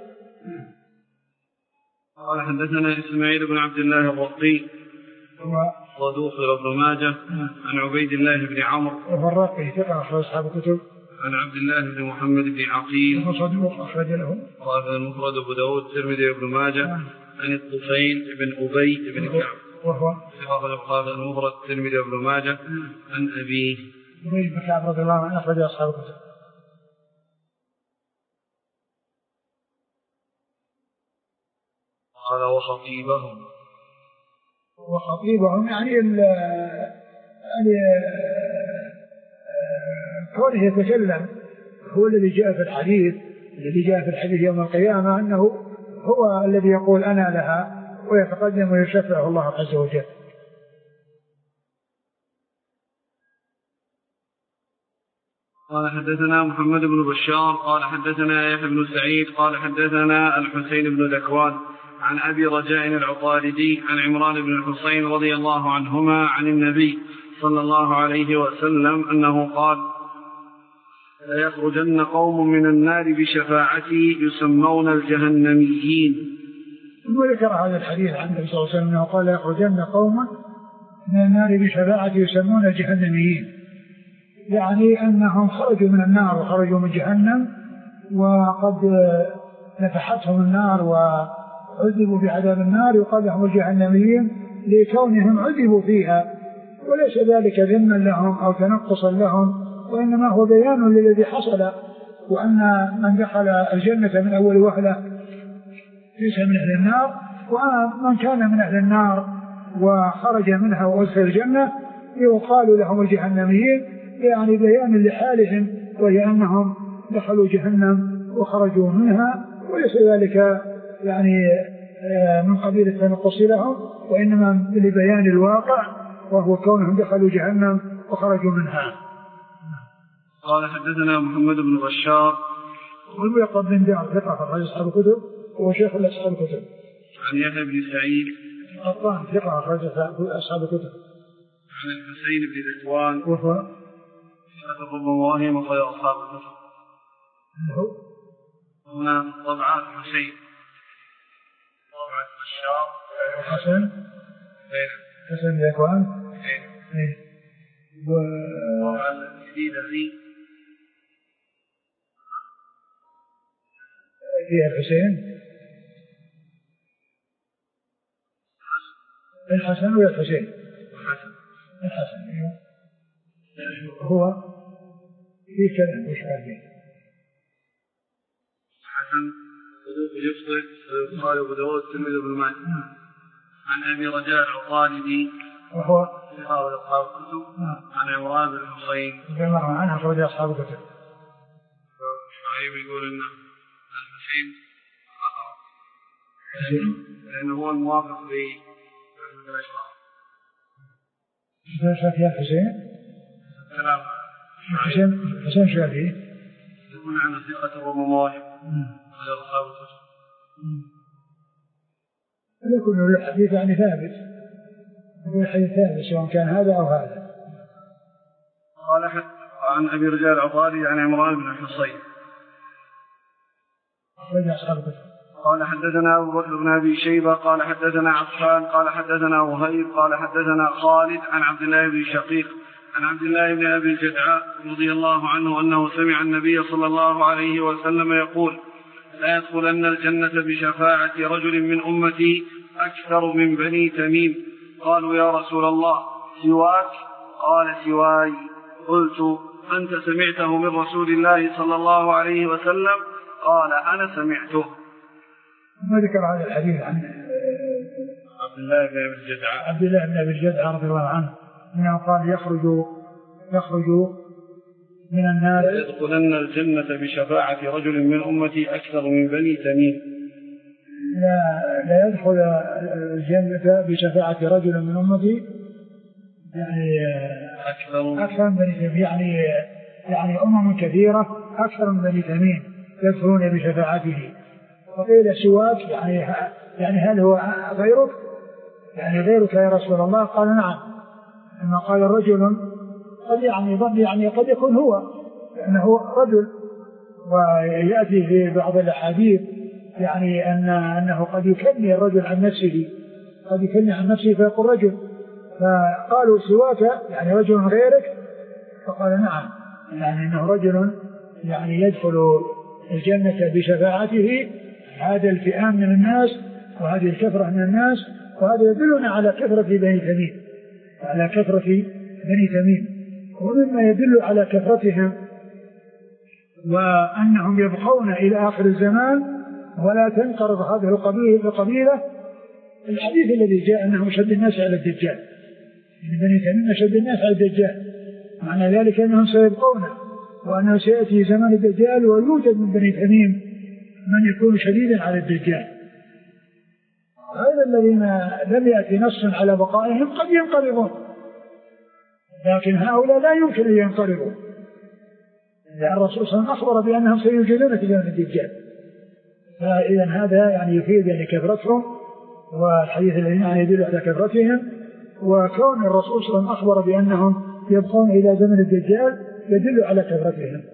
قال حدثنا إسماعيل بن عبد الله الرقي صدوق ابن ماجه. عن عبيد الله بن عمرو والرقي ثقة أخرج أصحاب الكتب. عن عبد الله بن محمد بن عقيل صدوق أخرج له قال المفرد أبو داود الترمذي وابن ماجه. عن الطفيل بن أبي بن كعب وهو قال المفرد الترمذي وابن ماجه. عن أبيه أبي بن كعب رضي الله عنه أخرج أصحاب الكتب. قال وخطيبهم يعني كونه يتكلم هو الذي جاء في الحديث يوم القيامة أنه هو الذي يقول أنا لها ويتقدم ويشفعه الله عز وجل. قال حدثنا محمد بن بشار قال حدثنا يحيى بن سعيد قال حدثنا الحسين بن ذكوان عن أبي رجاء العطاردي عن عمران بن الحصين رضي الله عنهما عن النبي صلى الله عليه وسلم أنه قال ليخرجن قوم من النار بشفاعتي يسمون الجهنميين. وذكر هذا الحديث عن النبي صلى الله عليه وسلم أنه قال ليخرجن قوم من النار بشفاعتي يسمون الجهنميين، يعني أنهم خرجوا من النار وخرجوا من جهنم وقد نفحتهم النار وعذبوا بعذاب النار، يقال لهم الجهنميين لكونهم عذبوا فيها، وليس ذلك ذما لهم أو تنقصا لهم، وإنما هو بيان للذي حصل، وأن من دخل الجنة من أول وهلة ليس من أهل النار، ومن كان من أهل النار وخرج منها وأدخل الجنة يقال لهم الجهنميين، يعني بيان لحالهم، وهي أنهم دخلوا جهنم وخرجوا منها، وليس ذلك يعني من قبيل التنقص لهم، وإنما لبيان الواقع، وهو كونهم دخلوا جهنم وخرجوا منها. قال حدثنا محمد بن بشار والملقب بن دار ثقة أخرج أصحاب الكتب وهو شيخ أصحاب الكتب. عن يحيى بن سعيد القطان ثقة أخرج أصحاب الكتب. عن الحسين بن ذكوان وهو كتب المواهب وخير أصحاب الكتب. هنا طبعة الحسين طبعة بشار حسن بن ذكوان وطبعة الجديدة فيها الحسين الحسن ولا الحسين؟ الحسن هو في كلام وش هذه؟ حسن صدوق يخطئ قال أبو داود الترمذي بن ماجه. عن أبي رجاء العطاردي وهو ثقة أصحاب الكتب. عن عمران بن الحصين كما عنها أخرج أصحاب الكتب. شعيب يقول إن الحسين لأنه هو الموافق شافي الحسين حسين شافي يقول عن ثقة الرمضان على أصحاب الكتب. يكون الحديث يعني ثابت، يكون الحديث ثابت سواء كان هذا أو هذا. قال عن أبي رجال العطاري عن عمران بن الحصين قال حدثنا أبو بكر بن أبي شيبة قال حدثنا عفان قال حدثنا وهيب قال حدثنا خالد عن عبد الله بن شقيق عن عبد الله بن أبي الجدعاء رضي الله عنه أنه سمع النبي صلى الله عليه وسلم يقول لا يدخلن الجنة بشفاعة رجل من أمتي أكثر من بني تميم. قالوا يا رسول الله سواك؟ قال سواي. قلت أنت سمعته من رسول الله صلى الله عليه وسلم؟ قال أنا سمعته. ما ذكر هذا الحديث عن عبد الله بن أبي الجدعاء رضي الله عنه أنه قال يخرج من النار يدخلن الجنة بشفاعة رجل من أمتي أكثر من بني تميم. لا يدخل الجنة بشفاعة رجل من أمتي يعني أكثر من بني تميم، يعني أمم كثيرة أكثر من بني تميم يدخلون بشفاعته. وقيل سواك يعني هل هو غيرك؟ يعني غيرك يا رسول الله؟ قال نعم. لما قال رجل قد يعني قد يكون هو، لأنه رجل، ويأتي في بعض الأحاديث يعني أنه قد يكني الرجل عن نفسه، قد يكني عن نفسه فيقول رجل، فقالوا سواك يعني رجل غيرك، فقال نعم، يعني أنه رجل يعني يدخل الجنة بشفاعته. هذا الفئام من الناس وهذه الكثرة من الناس، وهذا يدلنا على كثرة بني تميم، على كثرة بني تميم. ومما يدل على كثرتهم وأنهم يبقون إلى آخر الزمان ولا تنقرض هذه القبيلة الحديث الذي جاء أنه أشد الناس على الدجال، من بني تميم أشد الناس على الدجال، معنى ذلك أنهم سيبقون، وأنه سيأتي زمان الدجال ويوجد من بني تميم من يكون شديدا على الدجال. هذا الذين لم يأتي نص على بقائهم قد ينقلبون، لكن هؤلاء لا يمكن أن ينقلبوا، لأن الرسول صلى الله عليه وسلم أخبر بأنهم سيوجدون في زمن الدجال. فإذا هذا يعني يفيد يعني كثرتهم، والحديث الذي يدل على كثرتهم، وكون الرسول صلى الله عليه وسلم أخبر بأنهم يبقون إلى زمن الدجال يدل على كثرتهم.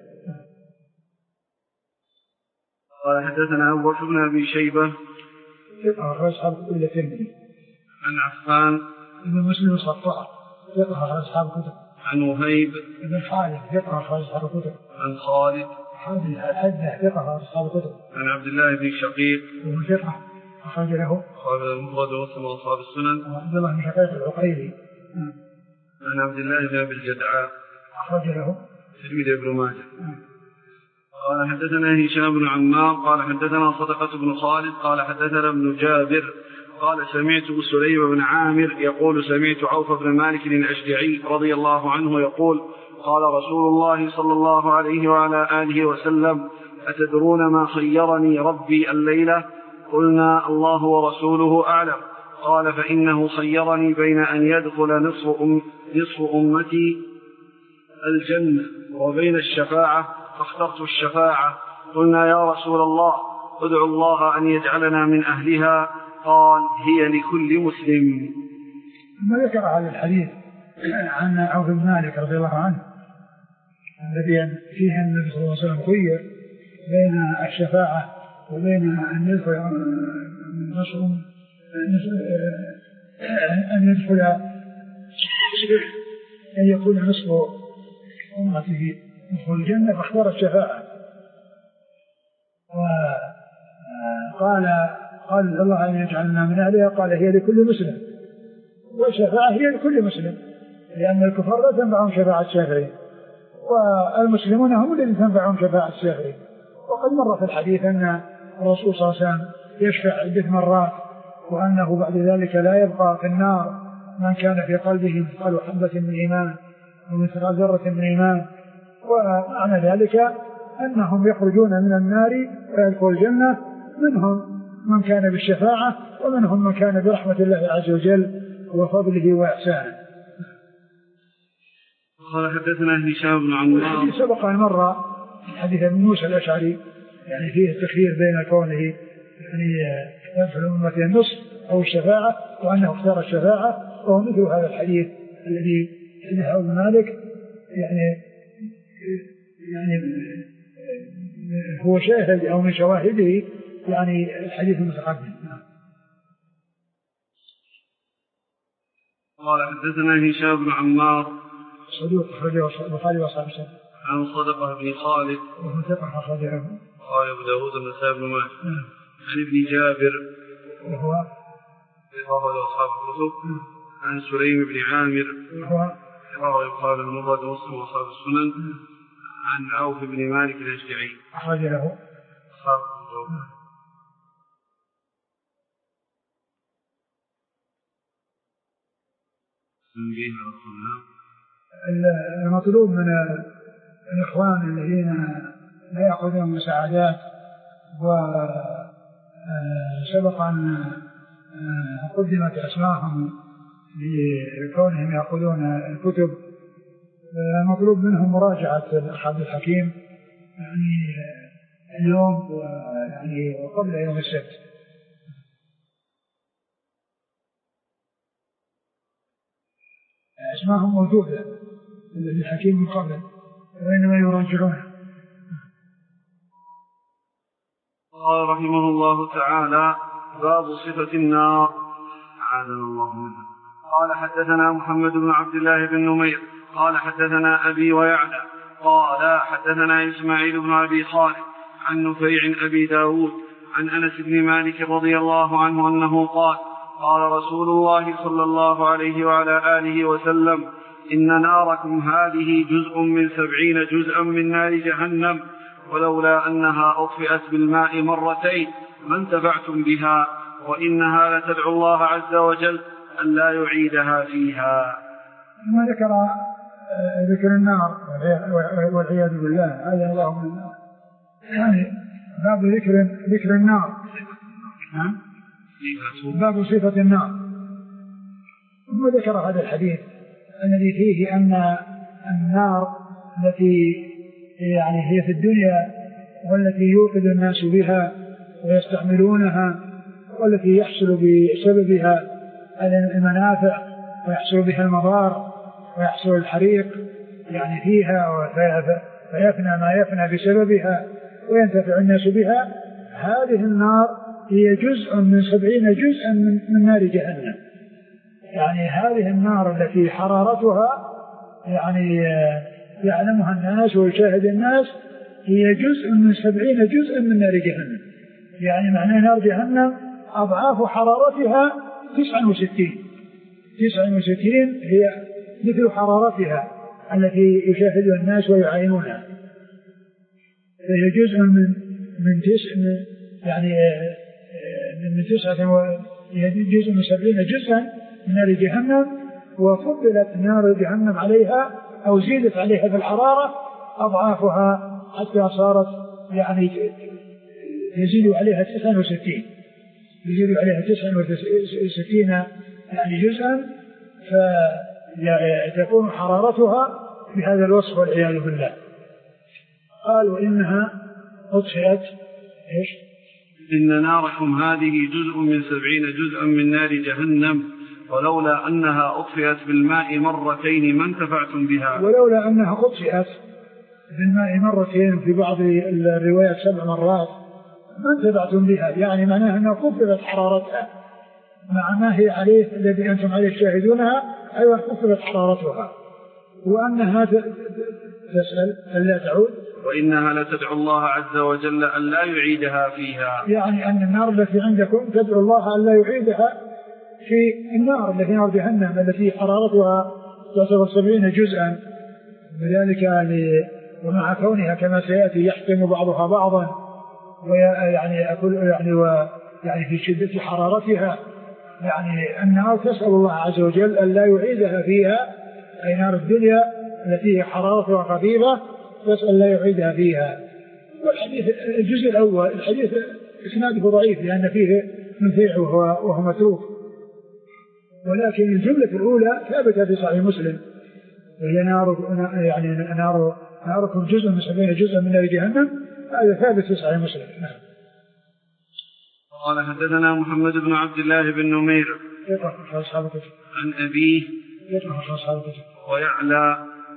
قال حدثنا أبو بكر بن أبي شيبة أصحاب إلى الترمذي عن عفان بن مسلم الصفار ثقة أصحاب الكتب، عن وهيب بن خالد ثقة أصحاب الكتب، عن خالد الحدة ثقة أصحاب الكتب، عن عبد الله بن شقيق وهو ثقة أخرج له خالد المفرد ومسلم وأصحاب السنن، وعبد الله بن شقيق العقيلي عن عبد الله بن أبي الجدعاء أخرج له الترمذي بن ماجه. قال حدثنا هشام بن عمار قال حدثنا صدقة بن خالد قال حدثنا ابن جابر قال سمعت سليم بن عامر يقول سمعت عوف بن مالك الأشجعي رضي الله عنه يقول قال رسول الله صلى الله عليه وعلى آله وسلم أتدرون ما خيرني ربي الليلة؟ قلنا الله ورسوله أعلم. قال فإنه خيرني بين أن يدخل نصف أمتي الجنة وبين الشفاعة فاخترت الشفاعة. قلنا يا رسول الله ادعو الله أن يجعلنا من أهلها. قال هي لكل مسلم. ما ذكر هذا الحديث عن عوف بن مالك رضي الله عنه الذي فيه النبي صلى الله عليه وسلم خير بين الشفاعة وبين أن يدخل أن يكون نصف أمته يدخل الجنة فاختار الشفاعة. وقال الله أن يجعلنا من أهلها. قال هي لكل مسلم، والشفاعة هي لكل مسلم، لأن الكفار لا تنفعهم شفاعة الشافعين، والمسلمون هم الذين تنفعهم شفاعة الشافعين. وقد مر في الحديث أن الرسول صلى الله عليه وسلم يشفع عدة مرات، وأنه بعد ذلك لا يبقى في النار من كان في قلبه مثقال حبة من إيمان ومثقال ذرة من إيمان. ومعنى ذلك أنهم يخرجون من النار ويدخلون الجنة، منهم من كان بالشفاعة ومنهم من كان برحمة الله عز وجل وفضله وإحسانه. قال حدثنا هشام بن عمار سبق أن مر حديث ابن موسى الأشعري يعني فيه التخيير بين كونه يعني يدخل أمته النصف أو الشفاعة، وأنه اختار الشفاعة، وهو مثل هذا الحديث الذي حديث ابن مالك يعني هو شاهد أو من شواهده يعني الحديث المتقدم. قال حدثنا هشام بن عمار صدوق أخرجه البخاري وأصحاب السنن عن صدقة بن خالد وهو ثقة أخرجه قال أبو داود النسائي بن ماجه عن ابن جابر وهو ثقة أصحاب الكتب عن سليم بن عامر وهو يقال المفرد ومسلم وأصحاب السنن عن عوف بن مالك الأشجعي أخرج له أصحاب الكتب. المطلوب من الإخوان الذين لا يأخذون مساعدات وسبق أن قدمت أسماءهم لكونهم يأخذون الكتب، المطلوب منهم مراجعة الأخ عبد الحكيم يعني اليوم يعني وقبل يوم السبت. اسمائهم موجودة للحكيم من قبل وإنما يراجعونه. قال رحمه الله تعالى باب صفة النار عاذنا الله منها. قال حدثنا محمد بن عبد الله بن نمير قال حدثنا أبي ويعلى قال حدثنا إسماعيل بن أبي خالد عن نفيع أبي داود عن أنس بن مالك رضي الله عنه أنه قال قال رسول الله صلى الله عليه وعلى آله وسلم إن ناركم هذه جزء من 70 جزءا من نار جهنم، ولولا أنها أطفئت بالماء مرتين ما انتفعتم بها، وإنها لتدعو الله عز وجل أن لا يعيدها فيها. ثم ذكر النار والعياذ بالله، هذا الله من النار، يعني باب ذكر النار، باب صفة النار. ثم ذكر هذا الحديث الذي فيه أن النار التي يعني هي في الدنيا والتي يوقد الناس بها ويستعملونها والتي يحصل بسببها المنافع ويحصل بها المضار ويحصل الحريق يعني فيها فيفنى ما يفنى بسببها وينتفع الناس بها. هذه النار هي جزء من 70 جزءا من نار جهنم. يعني هذه النار التي حرارتها يعني يعلمها الناس ويشاهد الناس هي جزء من 70 جزءا من نار جهنم. يعني معنى نار جهنم أضعاف حرارتها 69 هي مثل حرارتها التي يشاهدها الناس ويعاينونها. فهي جزء من جزء من 70 جزءا من نار جهنم. وفضلت نار جهنم عليها أو زيدت عليها في الحرارة أضعافها حتى صارت يعني يزيد عليها 69 يعني جزءا، فتكون حرارتها بهذا الوصف والعياذ بالله. قال وإنها أطفئت إن ناركم هذه جزء من 70 جزءا من نار جهنم ولولا أنها أطفئت بالماء مرتين ما انتفعتم بها. ولولا أنها أطفئت بالماء مرتين في بعض الروايات 7 مرات ما انتفعتم بها، يعني معناها أنها خفضت حرارتها مع ما هي عليه الذي أنتم عليه تشاهدونها. أيضا خفضت حرارتها. وأنها تسأل ألا تعود وإنها لتدعو الله عز وجل أن لا يعيدها فيها. يعني أن النار التي عندكم تدعو الله أن لا يعيدها في النار التي نار جهنم التي حرارتها تعتبر 70 جزءا. بذلك ومع كونها كما سيأتي يحتم بعضها بعضا ويعني في شدة حرارتها، يعني النار تسأل الله عز وجل أن لا يعيدها فيها، أي نار الدنيا التي هي حرارتها خفيفة تسأل لا يعيدها فيها. والحديث الجزء الأول الحديث إسناده ضعيف لأن فيه منفيع وهو متروك، ولكن الجملة الأولى ثابتة في صحيح مسلم وهي ناركم جزء من 70 جزءا من نار جهنم. هذا ثابت في صحيح مسلم. قال حدثنا محمد بن عبد الله بن نمير عن أبيه ويعلى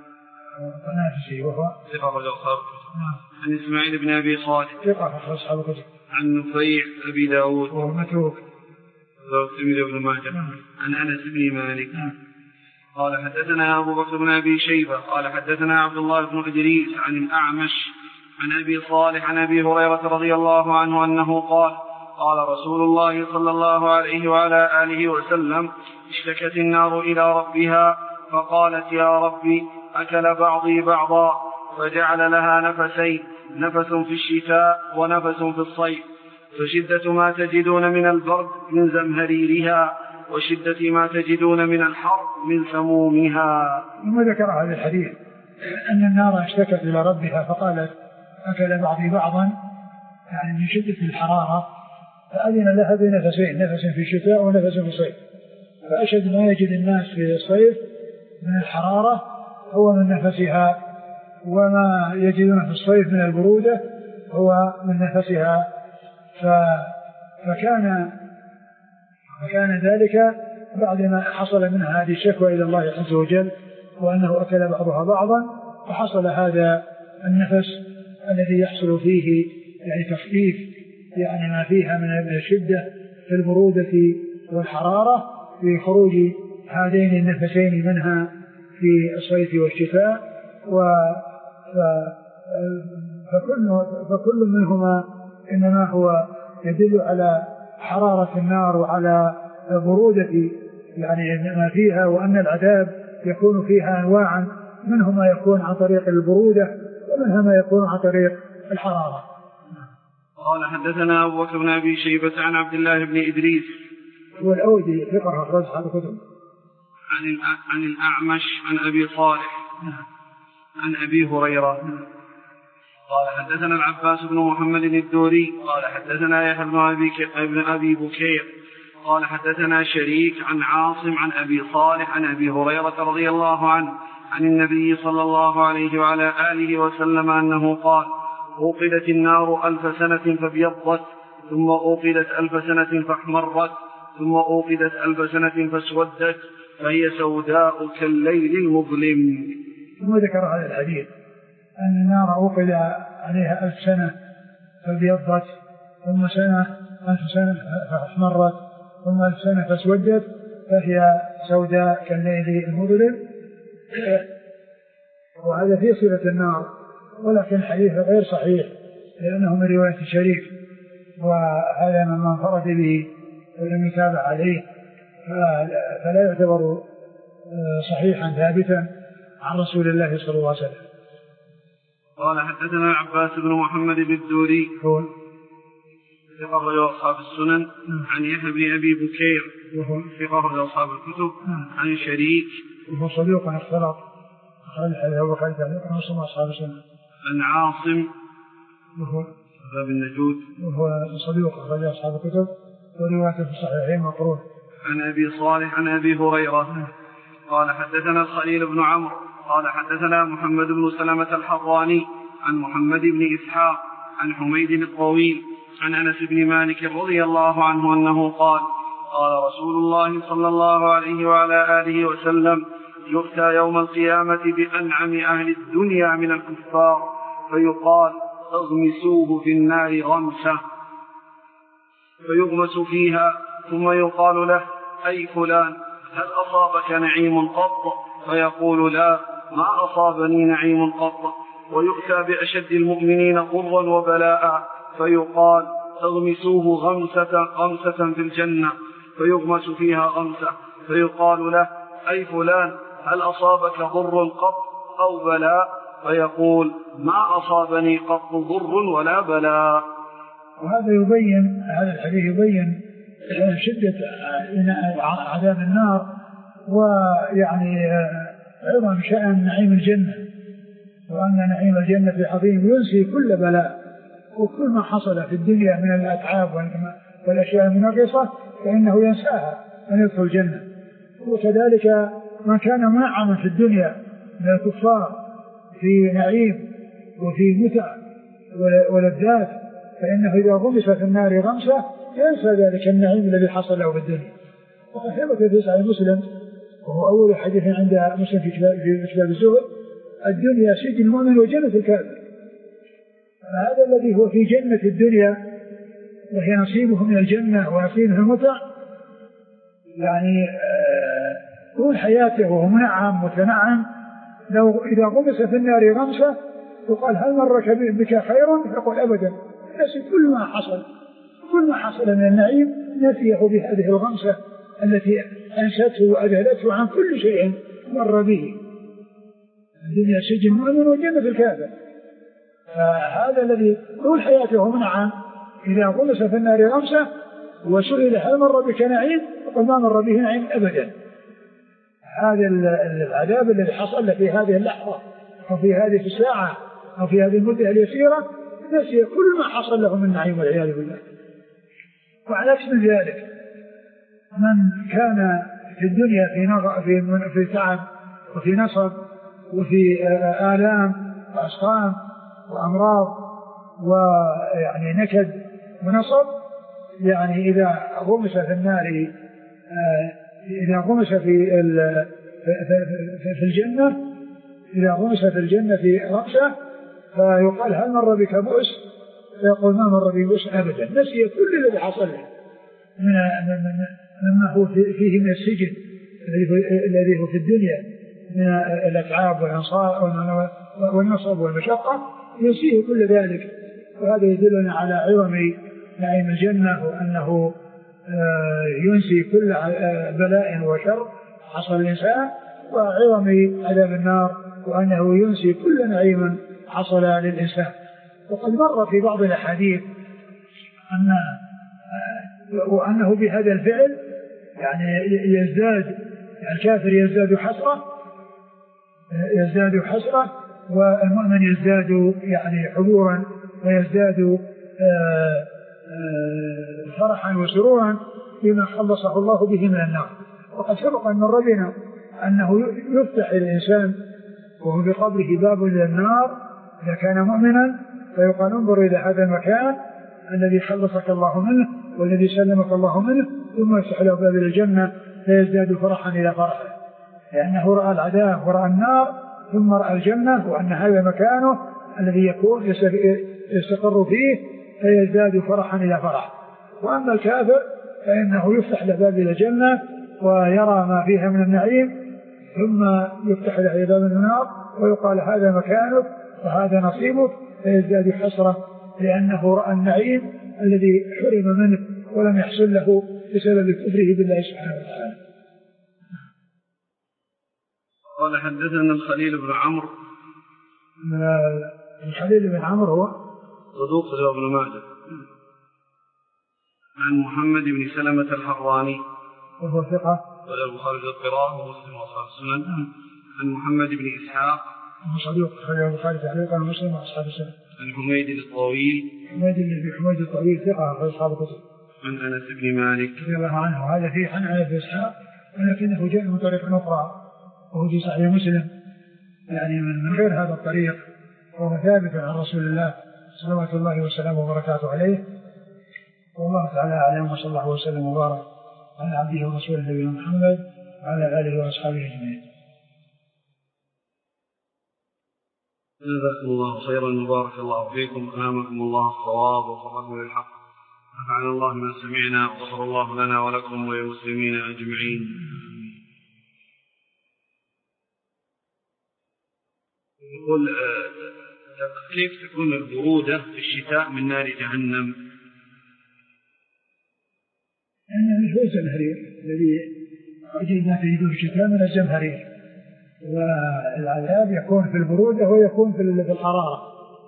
وهو عن إسماعيل بن أبي صالح عن نفيع أبي داود وهو متروك بن ماجه عن أنس بن مالك. قال حدثنا أبو بكر بن أبي شيبة قال حدثنا عبد الله بن إدريس عن الأعمش عن أبي صالح عن أبي هريرة رضي الله عنه أنه قال قال رسول الله صلى الله عليه وعلى آله وسلم اشتكت النار إلى ربها فقالت يا ربي أكل بعضي بعضا، فجعل لها نفسين، نفس في الشتاء ونفس في الصيف، فشدة ما تجدون من البرد من زمهريرها وشدة ما تجدون من الحر من سمومها. ثم ذكر هذا الحديث أن النار اشتكت إلى ربها فقالت أكل بعضي بعضا، يعني من شدة الحرارة، فأذن لها بنفسين، نفس في الشتاء ونفس في الصيف. فأشد ما يجد الناس في الصيف من الحرارة هو من نفسها، وما يجدون في الصيف من البرودة هو من نفسها. فكان ذلك بعدما حصل منها هذه الشكوى إلى الله عز وجل وأنه أكل بعضها بعضا، فحصل هذا النفس الذي يحصل فيه يعني تخفيف يعني ما فيها من الشدة في البرودة والحرارة في خروج هذين النفسين منها في الصيف والشتاء. فكل منهما إنما هو يدل على حرارة النار وعلى برودة يعني ما فيها، وأن العذاب يكون فيها أنواعا، منها ما يكون عن طريق البرودة ومنها ما يكون عن طريق الحرارة. قال حدثنا أبو بكر بن أبي شيبة عن عبد الله بن إدريس والأودي ثقة أخرج أصحاب الكتب. عن الأعمش عن أبي صالح عن أبي هريرة قال حدثنا العباس بن محمد الدوري قال حدثنا يحيى بن أبي بكير قال حدثنا شريك عن عاصم عن أبي صالح عن أبي هريرة رضي الله عنه عن النبي صلى الله عليه وعلى آله وسلم أنه قال أوقدت النار 1000 سنة فابيضت ثم أوقدت 1000 سنة فاحمرت ثم أوقدت 1000 سنة فاسودت فهي سوداء كالليل المظلم. ثم ذكر هذا الحديث أن النار أوقد عليها 1000 سنة فابيضت ثم 1000 سنة فاحمرت ثم 1000 سنة فاسودت فهي سوداء كالليل المظلم. وهذا في صفة النار، ولكن الحديث غير صحيح لأنه من رواية شريك، وهذا من انفرد به ولم يتابع عليه فلا يعتبر صحيحا ثابتا عن رسول الله صلى الله عليه وسلم. قال حدثنا العباس بن محمد الدوري ثقة أصحاب السنن عن يحيى بن أبي بكير ثقة أصحاب الكتب عن شريك وهو صدوق اختلط أخرج حديثه وقال تعليقا وصل أصحاب السنن عن عاصم وهو باب النجود وهو صدوق أخرج أصحاب الكتب وروايته في الصحيحين مقرون عن أبي صالح عن أبي هريرة قال حدثنا الخليل بن عمرو قال حدثنا محمد بن سلمة الحراني عن محمد بن إسحاق عن حميد الطويل عن أنس بن مالك رضي الله عنه أنه قال قال رسول الله صلى الله عليه وعلى آله وسلم يؤتى يوم القيامة بأنعم أهل الدنيا من الكفار فيقال اغمسوه في النار غمسة فيغمس فيها ثم يقال له أي فلان هل أصابك نعيم قط؟ فيقول لا ما أصابني نعيم قط. ويؤتى بأشد المؤمنين ضرا وبلاء فيقال اغمسوه غمسة في الجنة فيغمس فيها غمسة فيقال له أي فلان هل أصابك ضر قط أو بلاء؟ فيقول ما أصابني قط ضر ولا بلاء. وهذا يبين هذا الحديث يبين شدة عذاب النار ويعني عظم شأن نعيم الجنة، وأن نعيم الجنة عظيم ينسي كل بلاء، وكل ما حصل في الدنيا من الأتعاب والأشياء المنغصة فإنه ينساها أن يدخل الجنة. وكذلك من كان منعما في الدنيا من الكفار في نعيم وفي متع ولذات فإنه إذا غمس في النار غمسة ينسى ذلك النعيم الذي حصل له في الدنيا. وقد ثبت في صحيح مسلم وهو أول حديث عند مسلم في كتاب الزهد الدنيا سجن المؤمن وجنة الكافر. هذا الذي هو في جنة الدنيا وهي نصيبه من الجنة ونصيبه المتع يعني طول حياته وهو منعم متنعم لو إذا غمس في النار غمسة يقال هل مرك بك خير؟ يقول أبدا، نسي كل ما حصل من النعيم نسيه بهذه الغمسة التي أنسته وأذهلته عن كل شيء مر به. الدنيا سجن المؤمن وجنة الكافر. فهذا الذي طول حياته منعم إذا غمس في النار غمسة وسئل هل مر بك نعيم؟ يقول ما مر به نعيم أبدا. هذا العذاب الذي حصل في هذه اللحظة أو في هذه الساعة أو في هذه المدة اليسيرة نسي كل ما حصل له من نعيم والعياذ بالله. وعلى عكس من ذلك من كان في الدنيا في تعب وفي نصب وفي آلام وأسقام وأمراض ويعني نكد ونصب يعني إذا غمس في النار إذا غمس في الجنة إذا غمس في الجنة في غمسة فيقال هل مر بك بؤس؟ فيقول ما مر بي بؤس أبدا، نسي كل الذي حصل له مما هو فيه من السجن الذي هو في الدنيا من الأتعاب والنصب والمشقة ينسيه كل ذلك. وهذا يدلنا على عظم نعيم الجنة وأنه ينسي كل بلاء وشر حصل الإنسان، وعظم عذاب النار وأنه ينسي كل نعيم حصل للإنسان. وقد مر في بعض الأحاديث وأنه بهذا الفعل يعني يزداد الكافر يزداد حسرة والمؤمن يزداد يعني حبورا ويزداد فرحا وسرورا بما خلصه الله به من النار. وقد سبق أن مر بنا أنه يفتح الإنسان وهو بقبره باب إلى النار إذا كان مؤمنا، فيقال انظر إلى هذا المكان الذي خلصك الله منه والذي سلمك الله منه، ثم يفتح له باب إلى الجنة فيزداد فرحا إلى فرحه، لأنه رأى العذاب ورأى النار ثم رأى الجنة وأن هذا مكانه الذي يكون يستقر فيه فيزداد فرحا إلى فرح. وأما الكافر فإنه يفتح له باب إلى الجنة ويرى ما فيها من النعيم، ثم يفتح له باب النار ويقال هذا مكانك وهذا نصيبك، فيزداد حسرة لأنه رأى النعيم الذي حرم منه ولم يحصل له بسبب كفره بالله سبحانه وتعالى. قال حدثنا الخليل بن عمرو. الخليل بن عمرو هو صدوق ابن ماجه. عن محمد بن سلمة الحراني وهو ثقة وله خارج القراءة ومسلم وأصحاب السنن. عن محمد بن إسحاق وهو صدوق خارج تعليقا ومسلم وأصحاب السنن. عن حميد الطويل حميد الطويل ثقة في أصحاب الكتب. عن أنس بن مالك رضي الله عنه. هذا فيه عن أنس بن إسحاق ولكنه جاء من طريق أخرى وهو في صحيح مسلم يعني من غير هذا الطريق، وهو ثابت عن رسول الله صلوات الله وسلامه وبركاته عليه. والله تعالى أعلم، وصلى الله وسلم وبارك على عبده ورسوله نبينا محمد وعلى آله وأصحابه أجمعين. جزاكم الله خيرا وبارك الله فيكم، ألهمكم الله الصواب ووفقكم للحق، نفعنا الله ما سمعنا وغفر الله لنا ولكم وللمسلمين أجمعين. يقول كيف تكون البرودة في الشتاء من نار جهنم؟ يعني هو الزمهرير الذي وجدنا في جدوب الشتاء من الزمهرير، والعذاب يكون في البرودة ويكون في الحرارة.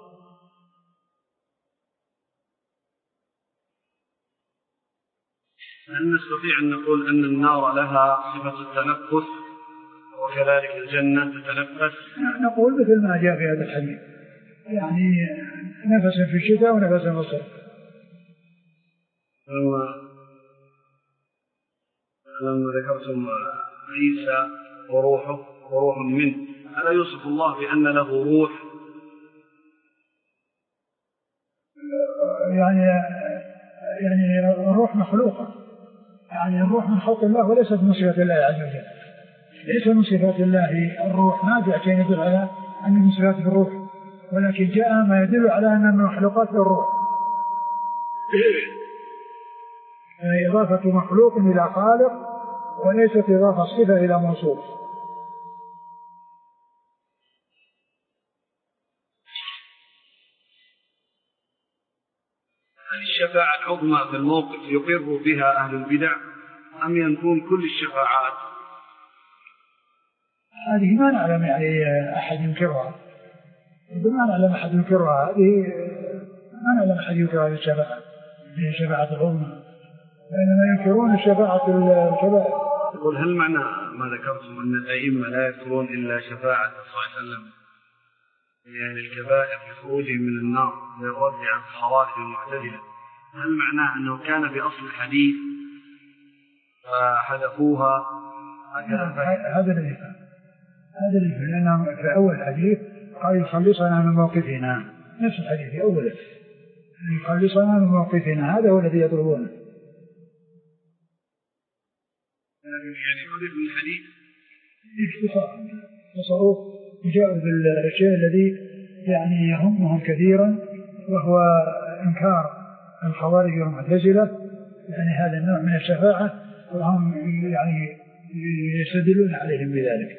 هل نستطيع أن نقول أن النار لها صفة التنفس وكذلك الجنة تتنفس؟ نقول مثل ما جاء في هذا الحديث، يعني نفس في الشتاء ونفس في الصيف. لما ذكرتم عيسى وروح منه، ألا يوصف الله بأن له روح؟ يعني الروح مخلوقة، يعني الروح من خلق الله وليست من صفات الله عز وجل. ليس من صفات الله الروح، ما جاء شيء يدل على أن من صفات الروح، ولكن جاء ما يدل على أن من مخلوقات الروح. إضافة مخلوق إلى خالق وليست إضافة الصفة إلى موصوف. هل الشفاعة العظمى في الموقف يقر بها أهل البدع أم يكون كل الشفاعات؟ هذه ما نعلم يعني أحد ينكرها، ما نعلم أحد ينكرها، هذه ما نعلم أحد ينكر هذه الشفاعة، هي الشفاعة العظمى، بينما ينكرون الشفاعة الكبائر. يقول هل معنى ما ذكرتم أن الأئمة لا يذكرون إلا شفاعة صلى الله عليه وسلم يعني الكبائر بخروجهم من النار للرد عن الخوارج المعتزلة، هل معناه أنه كان بأصل الحديث فحذفوها هذا الذي فهم، لأنهم في أول الحديث قال يخلصنا من موقفنا، نفس الحديث في أوله يخلصنا من موقفنا، هذا هو الذي يطلبونه. يعني حذف من الحديث اختصروه وجاءوا بالشيء الذي يعني يهمهم كثيرا، وهو إنكار الخوارج والمعتزلة يعني هذا النوع من الشفاعة، وهم يعني يستدلون عليهم بذلك.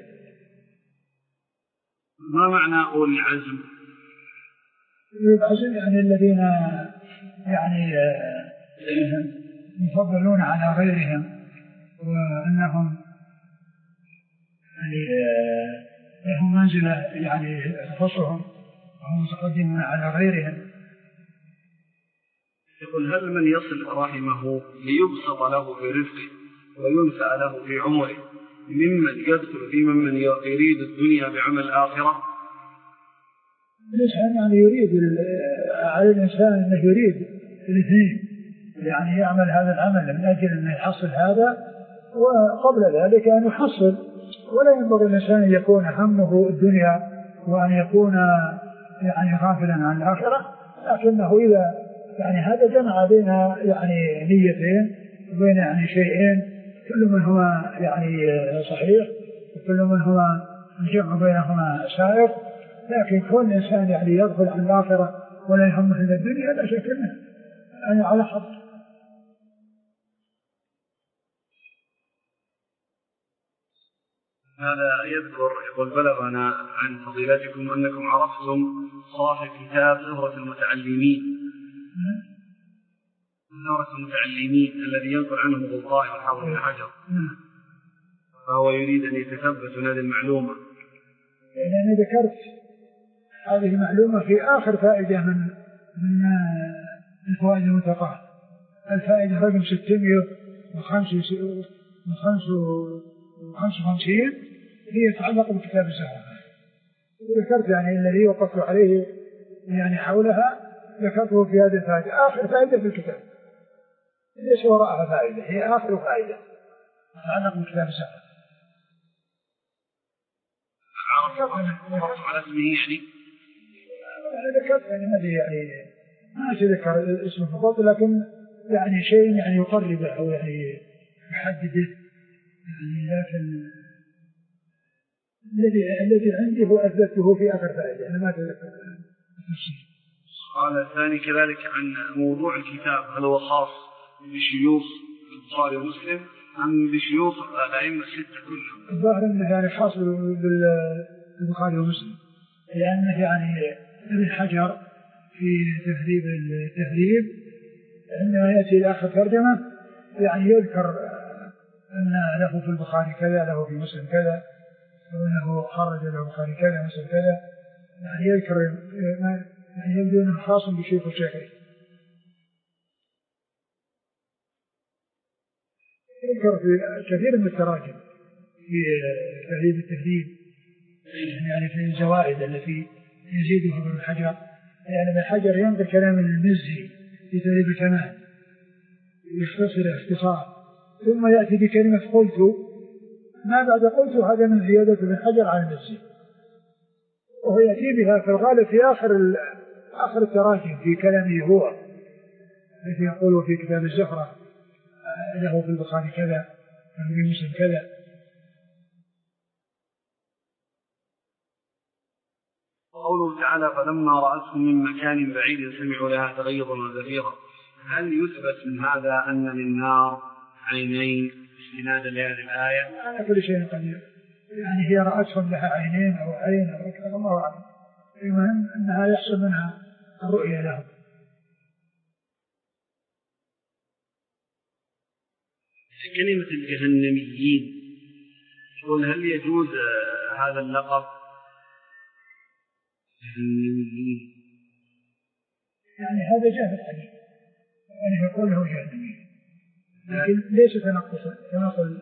ما معنى أولي العزم؟ أولي العزم يعني الذين يعني يفضلون على غيرهم، وأنهم يعني لهم منزلة يعني تخصهم وهم متقدمون على غيرهم، يقول هل من يصل رحمه ليبسط له في رزقه وينفع له في عمره ممن يدخل في من يريد الدنيا بعمل آخرة؟ ليش يعني يريد على الإنسان أنه يريد الاثنين، يعني يعمل هذا العمل من أجل أن يحصل هذا وقبل ذلك أن يحصل، ولا ينبغي الإنسان أن يكون همه الدنيا وأن يكون يعني غافلا عن الآخرة، لكنه إذا يعني هذا جمع بين يعني نيتين وبين يعني شيئين كل منهما يعني صحيح وكل منهما الجمع بينهما سائر، لكن كل إنسان يعني يدخل عن الآخرة ولا يهمه إلا الدنيا لا شك منه يعني على حق. هذا يذكر يقول بلغنا عن فضيلتكم أنكم عرفتم صاحب كتاب زهرة المتعلمين الذي ينقل عنه البخاري والحافظ ابن حجر، فهو يريد أن يتثبت هذه المعلومة. أنا ذكرت هذه المعلومة في آخر فائدة من الفوائد المتقاة، الفائدة رقم 655 هي تتعلق بكتاب الزهرة، وذكرت يعني الذي وقفت عليه يعني حولها ذكرته في هذه الفائدة، آخر فائدة في الكتاب ليس وراءها فائدة، هي آخر فائدة تتعلق بكتاب الزهرة. عرفت على اسمه يعني؟ أنا ذكرت يعني ما أتذكر اسمه فقط، لكن يعني شيء يعني يقربه أو يعني يحدده يعني، لكن الذي عندي هو أثبته في آخر فائدة، أنا ما أتذكر التفسير. السؤال الثاني كذلك عن موضوع الكتاب، هل هو خاص بشيوخ البخاري ومسلم أم بشيوخ الأئمة الستة كلهم؟ الظاهر أنه يعني خاص بالبخاري ومسلم، لأنه يعني ابن حجر في تهذيب التهذيب عندما يأتي إلى آخر ترجمة يعني يذكر أن له في البخاري كذا، له في مسلم كذا، وأنه خرج له البخاري كذا مسلم كذا، يعني يذكر يعني يبدو أنه خاص بشيخ الشيخين. يذكر في كثير من التراجم في تهذيب التهذيب، يعني في الزوائد التي يزيدها ابن حجر، يعني ابن حجر ينقل كلام المزي في تهذيب الكمال يختصر اختصار، ثم يأتي بكلمة قلت، ما بعد قلت هذا من زيادة ابن حجر على المزي، وهو يأتي بها في الغالب في آخر التراجم في كلامه هو، الذي يقول في كتاب الزهرة له في البخاري كذا وفي مسلم كذا. قوله تعالى فلما رأته من مكان بعيد سمعوا لها تغيظا وزفيرا، هل يثبت من هذا أن للنار عينين استنادا لهذه الآية؟ على كل شيء قدير، يعني هي رأتهم لها عينين أو عين أو أكثر، الله أعلم، المهم أنها يحصل منها الرؤية لهم. كلمة الجهنميين، يقول هل يجوز هذا اللقب جهنميين؟ يعني هذا جاهل عليه، يعني يقول له جهنميين، لكن ليس تنقصا كما قل،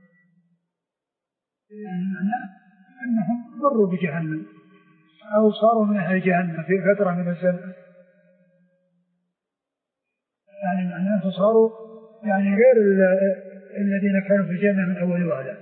يعني معناه أنهم مروا بجهنم أو صاروا من أهل جهنم في فترة من الزمن، يعني معناه صاروا يعني غير الذين كانوا في الجنة من أول وهلة.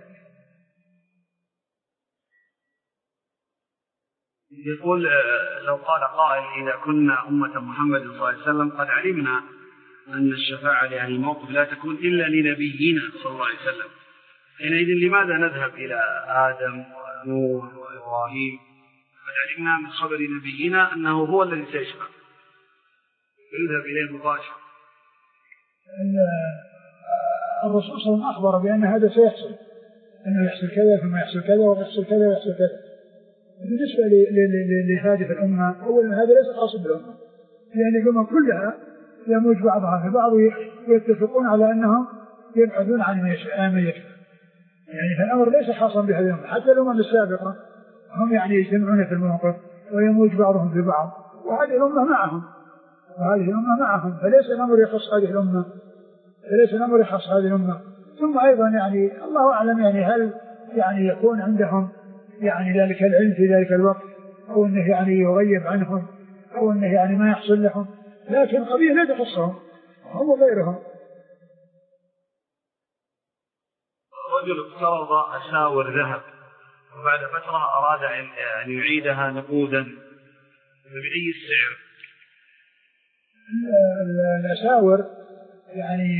يقول لو قال قائل إذا كنا أمة محمد صلى الله عليه وسلم قد علمنا أن الشفاعة لأهل الموقف لا تكون إلا لنبينا صلى الله عليه وسلم، حينئذ لماذا نذهب إلى آدم ونوح وإبراهيم؟ قد علمنا من خبر نبينا أنه هو الذي سيشفع، يذهب إليه مباشرة. الرسول صلى الله عليه وسلم أخبر بأن هذا سيحصل، أنه يحصل كذا ثم يحصل كذا ويحصل كذا ويحصل كذا. بالنسبة لهذه الأمة، أولا هذا ليس خاص بالأمة، لأن الأمم كلها يموج بعضها في بعض ويتفقون على أنهم يبحثون عن من يشفع، يعني فالأمر ليس خاصا بهذه الأمة، حتى الأمم السابقة هم يعني يجتمعون في الموقف ويموج بعضهم في بعض، وهذه الأمة معهم، وهذه الأمة معهم، فليس الأمر يخص هذه الأمة، فليس الأمر يخص هذه الأمة. ثم أيضا يعني الله أعلم يعني هل يعني يكون عندهم يعني ذلك العلم في ذلك الوقت، أو أنه يعني يغيب عنهم، أو أنه يعني ما يحصل لهم، لكن قضية لا تخصهم هم وغيرهم. رجل اقترض أساور ذهب وبعد فترة أراد أن يعيدها نقودا، فبأي السعر؟ الأساور يعني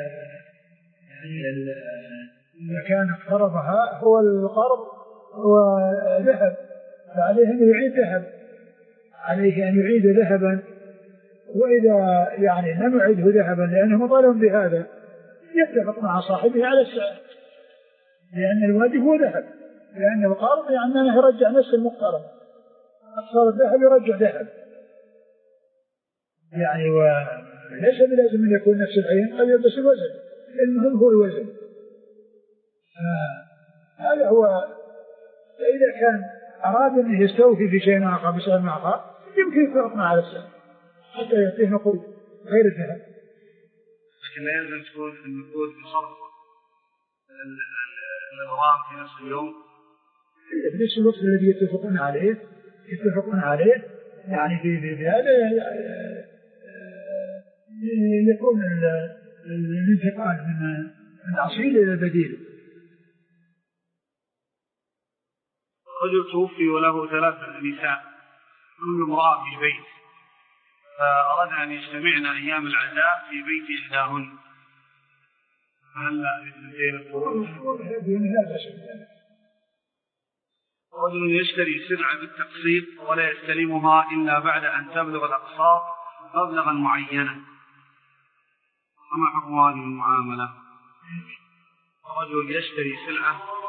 إذا كان اقترضها هو القرض هو ذهب، فعليه أن يعيد ذهب، عليه أن يعيد ذهبا. وإذا يعني لم يعده ذهبا لأنه مطالب بهذا يتفق مع صاحبه على السعر، لأن الواجب هو ذهب، لأن القرض يعني أنه يرجع نفس المقترض، أقصر الذهب يرجع ذهب يعني، وليس بلازم أن يكون نفس العين، قد يلبس الوزن، المهم هو الوزن. هذا هو. فإذا كان أراد أن يستوفي في شيء آخر بسعر آخر يمكن يتفق على السعر حتى يعطيه نقود غير الذهب. لكن لا يلزم تكون النقود بصرف الغرام في نفس اليوم، في نفس الوقت الذي يتفقون عليه يعني في هذا يكون الانتقال من الأصيل إلى البديل. رجل توفي وله 3 نساء كل امرأة في بيت، فأراد أن يجتمعن أيام العزاء في بيت إحداهن، فهل الاثنتين الخروج؟ رجل يشتري سلعة بالتقسيط ولا يستلمها إلا بعد أن تبلغ الأقساط مبلغا معينا، فما حكم هذه المعاملة؟ رجل يشتري سلعة